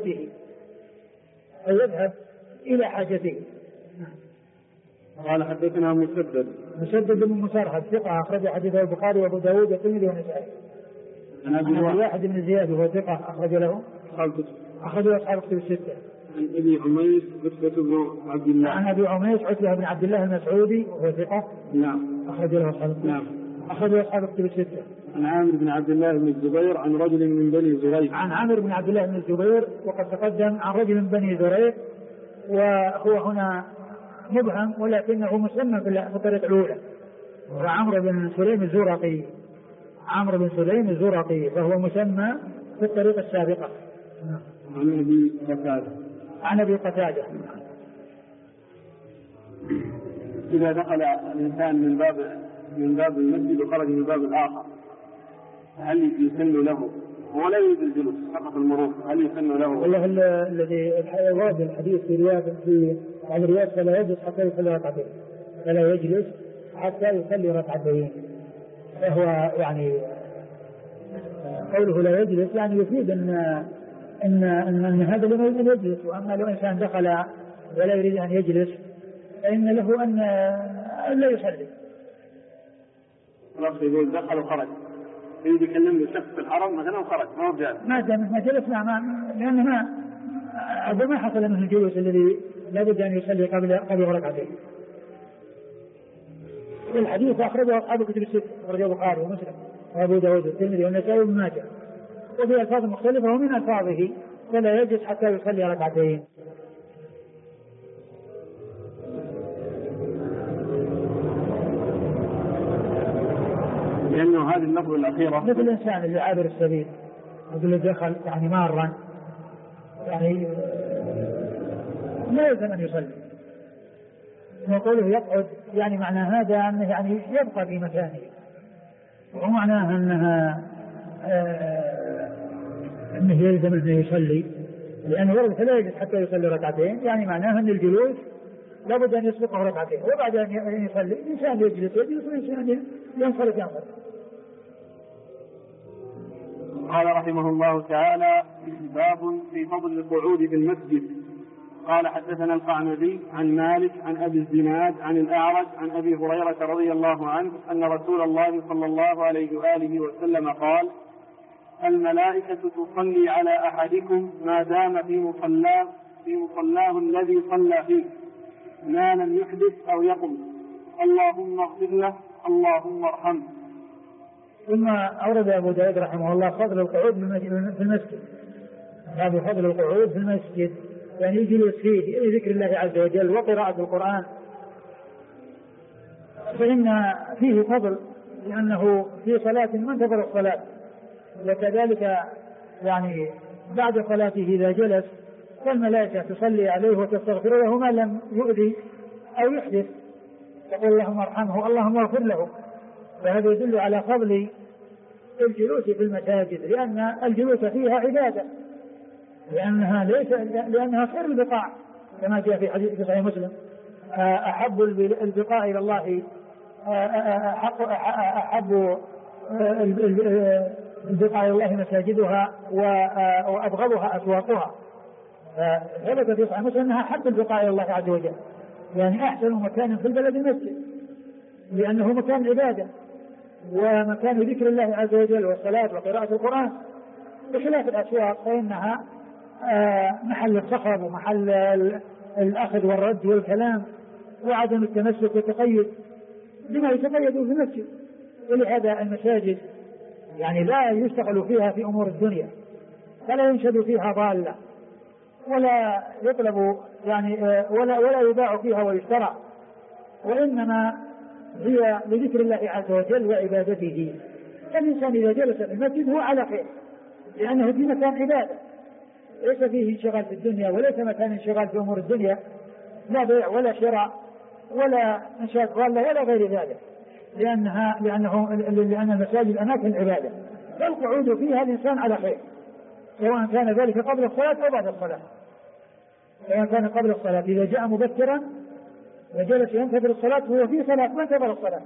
إلى حاجته قال حدثنا مسدد بن مسرهد ثقة أخرج حديثه البخاري وأبو داود والترمذي والنسائي. عن أبي واحد بن زياد وهو ثقة أخرج له أصحاب الكتب الستة. عن أبي عميس عتبة بن عبد الله عن أبي عميس عتبة بن عبد الله المسعودي وهو ثقة أخرج له أصحاب الكتب الستة. عن عامر بن عبد الله بن الزبير عن رجل من بني زريق عن عامر بن عبد الله بن الزبير وقد تقدم عن رجل من بني زريق، وهو هنا مبهم ولكنه مسمى في الطريق الأولى، وعمرو بن سليم الزرقي فهو مسمى في الطريق السابقة. عن أبي قتادة. إذا دخل الإنسان من باب المسجد وخرج من باب الآخر هل يسن له ولا يريد الجلوس فقط المرور هل يسن له؟ والله الذي ورد الحديث في الرواية فلا يجلس حتى يصلي ركعتين، فلا يجلس حتى يصلي ركعتين، فهو يعني قوله لا يجلس يعني يفيد ان هذا لم يريد ان يجلس، واما لو انسان دخل ولا يريد ان يجلس فان له ان لا يصلي. يقول دخل وخرج يريد يكلم له شخص في الحرم مثلا وخرج ما هو جالس. ما دام ما جلس لأنه ما حصل منه الجلوس الذي لابد أن يصلي قبل ركعتين. الحديث أخرجه أصحاب الكتب الستة، أخرجه البخاري ومسلم وأبو داود والترمذي والنسائي وابن ماجه، وفي ألفاظ مختلفة ومن ألفاظه فلا يجلس حتى يصلي ركعتين. لأنه هذه اللفظة الأخيرة مثل الإنسان اللي عابر السبيل اللي دخل يعني مارا يعني لا يلزم أن يصلي، وقوله يقعد يعني معنى هذا أنه يعني يبقى في مكانه، ومعناها أنه يلزم أن يصلي لأنه ورد فلا يجلس حتى يصلي ركعتين، يعني معناها أن الجلوس لابد أن يسبقه ركعتين، وبعد أن يصلي إنسان يجلس وإنسان ينصرف. قال رحمه الله تعالى: باب في فضل القعود في المسجد. قال حدثنا القعنبي عن مالك عن أبي الزناد عن الأعرج عن أبي هريرة رضي الله عنه أن رسول الله صلى الله عليه وآله وسلم قال: الملائكة تصلي على أحدكم ما دام في مصلاه الذي صلى فيه ما لم يحدث أو يقم، اللهم اغفر له اللهم ارحمه. ثم أورد أبو داود رحمه الله فضل القعود في المسجد. باب فضل القعود في المسجد يعني يجلس فيه لذكر الله عز وجل وقراءة القرآن، فإن فيه فضل لأنه في صلاة منتظر الصلاة، وكذلك يعني بعد صلاته إذا جلس فالملائكة تصلي عليه وتستغفر له ما لم يؤذي أو يحدث، تقول اللهم ارحمه اللهم اغفر له. فهذا يدل على فضل الجلوس في المساجد، لأن الجلوس فيها عبادة، لأنها خير البقاع كما جاء في حديث صحيح مسلم: أحب البقاع إلى الله أحب البقاع إلى الله مساجدها وأبغضها أسواقها. فثبت في صحيح مسلم أنها أحب البقاع إلى الله عز وجل، يعني أحسن مكان في البلد المسجد، لأنه مكان عبادة ومكان ذكر الله عز وجل والصلاة وقراءة القرآن، بخلاف الأسواق فإنها محل الصخب ومحل الأخذ والرد والكلام وعدم التمسك والتقيد بما يتقيد في المسجد. ولهذا المساجد يعني لا يشتغل فيها في أمور الدنيا، فلا ينشد فيها ضالة ولا يطلب يعني ولا يباع فيها ويشترى، وإنما هي لذكر الله عز وجل وعبادته. الإنسان إذا جلس في المسجد هو على خير، لأنه في مكان عبادة ليس فيه انشغال في الدنيا، وليس مكان انشغال في أمور الدنيا، لا بيع ولا شراء ولا انشاد ضالة ولا غير ذلك، لأن المساجد أماكن العبادة، فالقعود فيها الإنسان على خير، سواء كان ذلك قبل الصلاة أو بعد الصلاة. سواء كان قبل الصلاة إذا جاء مبكرا وجلس ينتظر الصلاة هو في صلاة ما انتظر الصلاة،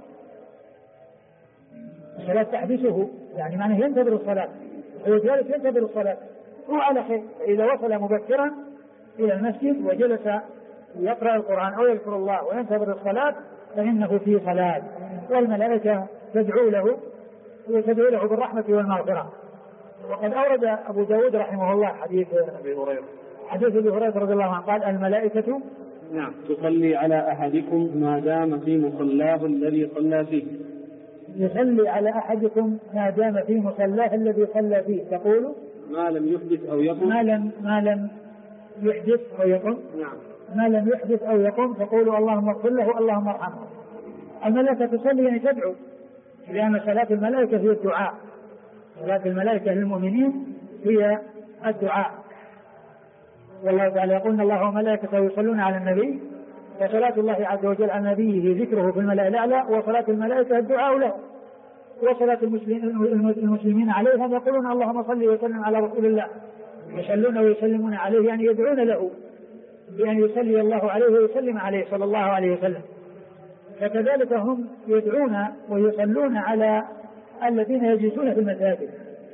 الصلاة تحبسه، يعني معناه ينتظر الصلاة، هو جالس ينتظر الصلاة هو على خير. إذا وصل مبكرا إلى المسجد وجلس يقرأ القرآن أو يذكر الله وينتظر الصلاة فإنه في صلاة، والملائكة تدعو له بالرحمة والمغفرة. وقد أورد أبو داود رحمه الله حديث أبي هريرة رضي الله عنه قال: الملائكة تصلي على أحدكم ما دام في مصلاه الذي صلى فيه. يصلي على أحدكم ما دام في مصلاه الذي صلى فيه، تقول ما لم يحدث أو يقم. ما لم يحدث أو يقم. ما لم يحدث أو يقم تقول اللهم اغفر له اللهم ارحمه. الملائكة تصلي يعني تدعو، لأن صلاة الملائكة هي الدعاء، صلاة الملائكة للمؤمنين هي الدعاء. والله تعالى يقول: الله وملائكته يصلون على النبي، وصلاة الله عز وجل على نبيه ذكره في الملأ الأعلى، وصلاة الملائكة الدعاء له، وصلاة المسلمين عليهم يقولون اللهم صل وسلم على رسول الله، يصلون ويسلمون عليه يعني يدعون له بأن يصلي الله عليه ويسلم عليه صلى الله عليه وسلم. فكذلك هم يدعون ويصلون على الذين يجلسون في المساجد،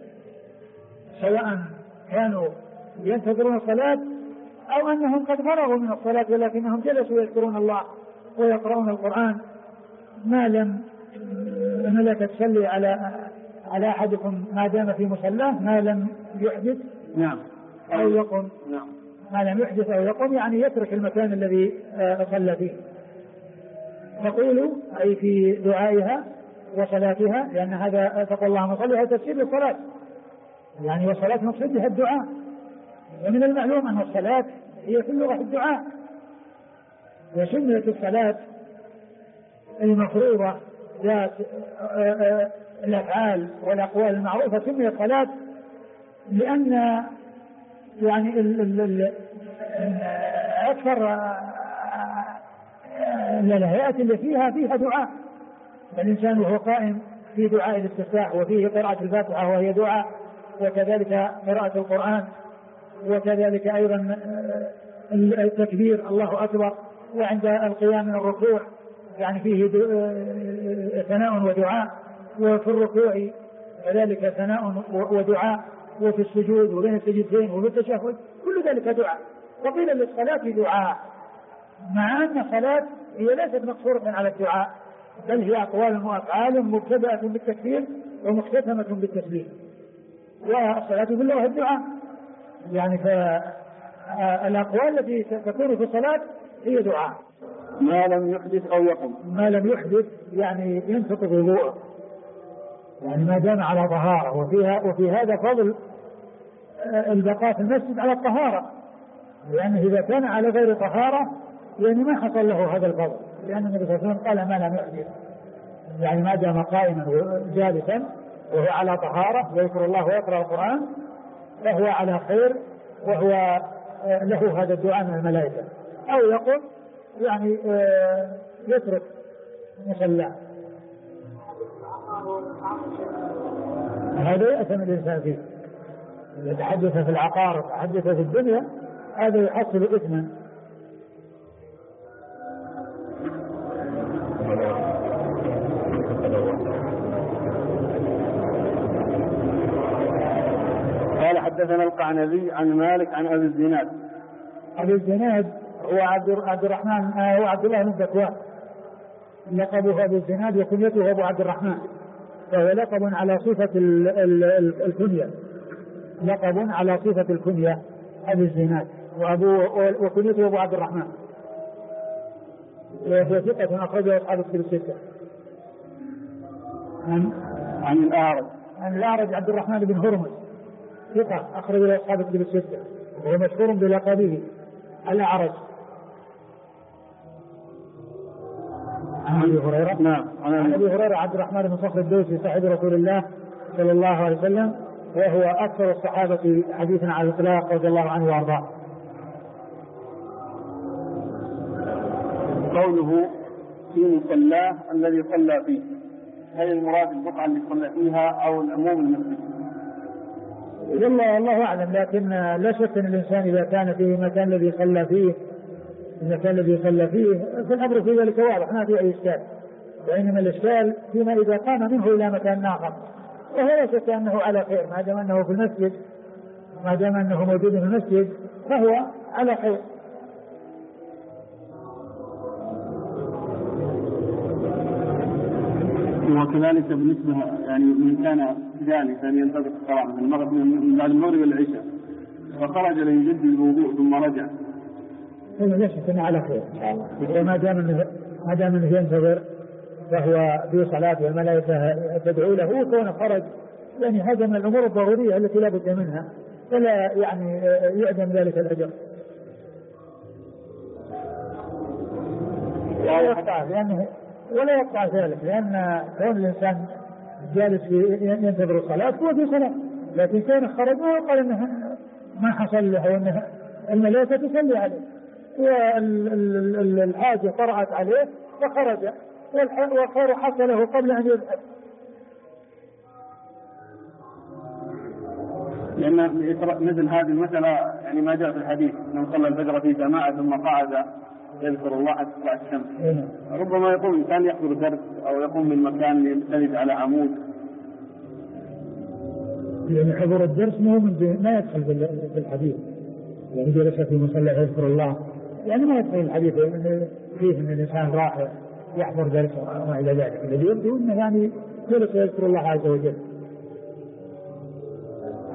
سواء كانوا ينتظرون الصلاة أو أنهم قد فرغوا من الصلاة ولكنهم جلسوا يذكرون الله ويقرؤون القرآن، ما لم الملائكة تصلي على أحدكم ما دام في مصلاه ما لم يحدث نعم أو يقم. نعم ما لم يحدث أو يقم يعني يترك المكان الذي صلى فيه. تقول أي في دعائها وصلاتها، لأن هذا تقول اللهم صل هذا تفسير للصلاة يعني، والصلاة مقصود بها الدعاء، ومن المعلوم أن الصلاة هي في اللغة الدعاء، وسميت الصلاة المفروضة ذات الأفعال والأقوال المعروفة سميت صلاة لأن يعني أكثر الهيئات اللي فيها دعاء، الإنسان وهو قائم في دعاء الاستفتاح، وفيه قراءة الفاتحة وهي دعاء، وكذلك قراءة القرآن، وكذلك أيضا التكبير الله أكبر، وعند القيام من الركوع يعني فيه ثناء ودعاء، وفي الركوع كذلك ثناء ودعاء، وفي السجود وبين السجدتين وفي التشهد كل ذلك دعاء. وقيل للصلاة دعاء، مع أن الصلاة هي ليست مقصورة على الدعاء، بل هي أقوال وأفعال مبتدأة بالتكبير ومختتمة بالتسليم، والصلاة في اللغة الدعاء يعني، فالأقوال التي تكون في الصلاة هي دعاء. ما لم يحدث أو يقم، ما لم يحدث يعني ينتقض وضوءه، يعني ما دام على طهارة، وفي هذا فضل البقاء في المسجد على الطهارة، لأنه إذا كان على غير طهارة يعني ما حصل له هذا الفضل، لأن النبي صلى الله عليه وسلم قال ما لم يحدث، يعني ما دام قائما جالسا وهو على طهارة ويذكر الله ويقرأ القرآن فهو على خير، وهو له هذا الدعاء من الملائكة. أو يقول يعني يترك مصلاه، هذا يأثم الإنسان فيه، إذا تحدث في العقار وتحدث في الدنيا هذا يحصل إثما. قال حدثنا القعنبي عن مالك عن أبي الزناد. أبي الزناد هو عبد الرحمن، هو عبد الله بن ذكوان، لقبه أبي الزناد وكنيته أبو عبد الرحمن، فهو لقب على صفة الكنية، لقب على صفة الكنية أبي الزناد، وكنيته أبو عبد الرحمن، وهو ثقة أخرجه أصحاب الكتب الستة. عن الأعرج عبد الرحمن بن هرمز ثقة أخرجه أصحاب الكتب الستة، وهو مشهور بلقبه الأعرج. عن أبي هريرة، نعم عن أبي هريرة عبد الرحمن بن صخر الدوسي صاحب رسول الله صلى الله عليه وسلم، وهو أكثر الصحابة حديثا على الإطلاق رضي الله عنه وأرضاه. قوله في مصلاه الذي صلى فيه، هل المراد البقعة اللي صلى فيها أو العموم المسجد؟ الله أعلم، لكن لا شك أن الإنسان إذا كان في المكان الذي صلى فيه، فالأمر في ذلك واضح ما في أي إشكال، وإنما الإشكال فيما إذا قام منه إلى مكان آخر، وهو لا شك أنه على خير ما دام أنه في المسجد، ما دام أنه موجود في المسجد فهو على خير. وكذلك بالنسبة يعني من كان جالسا ينتظر الصلاة من بعد المغرب والعشاء فخرج ليجدد الوضوء ثم رجع، لا شك أنه على خير إن شاء الله، ما دام أنه ينتظر فهو في صلاة والملائكة تدعو له، وكون خرج يعني هذا من الأمور الضرورية التي لا بد منها، فلا يعني يعدم ذلك الأجر ولا يقطع ذلك، لأن كون الإنسان جالس ينتظر الصلاة هو في صلاة، لكن كان خرج ما يقال أنه ما حصل له، وأن الملائكة تصلي عليه، والحاجة طرأت عليه فخرج، والخير حصله قبل أن يذهب. لأن مثل هذه المسألة يعني ما جاء في الحديث أنه صلى الفجر في جماعة ثم قعد يذكر الله حتى تطلع الشمس، ربما يقوم كان يحضر درس أو يقوم من مكان يستند على عمود، يعني حضور الدرس ما يدخل في الحديث، يعني جلس في مصلى يذكر الله يعني ما يدخل الحديث فيه أن الإنسان راح يحضر درس وما إلى ذلك، الذي يبدو أنه يعني جلس يذكر الله عز وجل،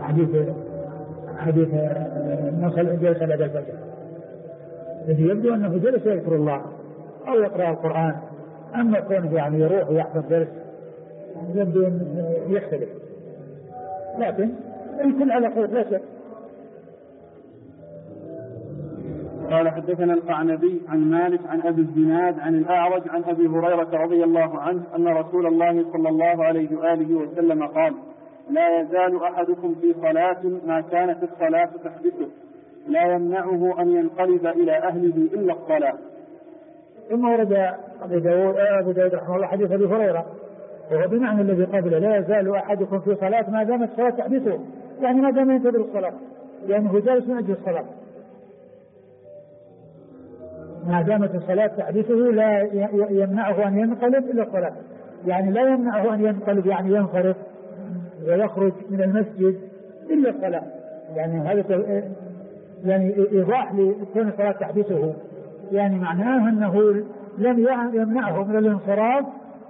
حديث من جلس بعد الفجر، الذي يبدو أنه جلس يذكر الله أو يقرأ القرآن. أما كونه يعني يروح ويحضر درس يبدو أن يختلف، لكن الكل على خير لا شك. قال حدثنا القعنبي عن مالك عن أبي الزناد عن الأعرج عن أبي هريرة رضي الله عنه أن رسول الله صلى الله عليه وآله وسلم قال: لا يزال أحدكم في صلاة ما كانت الصلاة تحدثه لا يمنعه أن ينقلب إلى أهله إلا الصلاة. ثم ورد أبو داود رحمه الله حديث أبي هريرة وهو بمعنى الذي قبله: لا يزال أحدكم في صلاة ما دامت الصلاة تحدثه، يعني ما دام ينتظر الصلاة، يعني هو جالس من أجل الصلاة، ما دامت الصلاة تحدثه لا يمنعه أن ينقلب إلا الصلاة، يعني لا يمنعه أن ينقلب يعني ينصرف ويخرج من المسجد إلا الصلاة. يعني هذا يعني إيضاح لكون الصلاة تحدثه، يعني معناه أنه لم يمنعه من الانصراف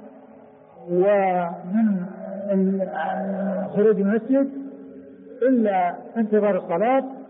ومن خروج المسجد إلا انتظار الصلاة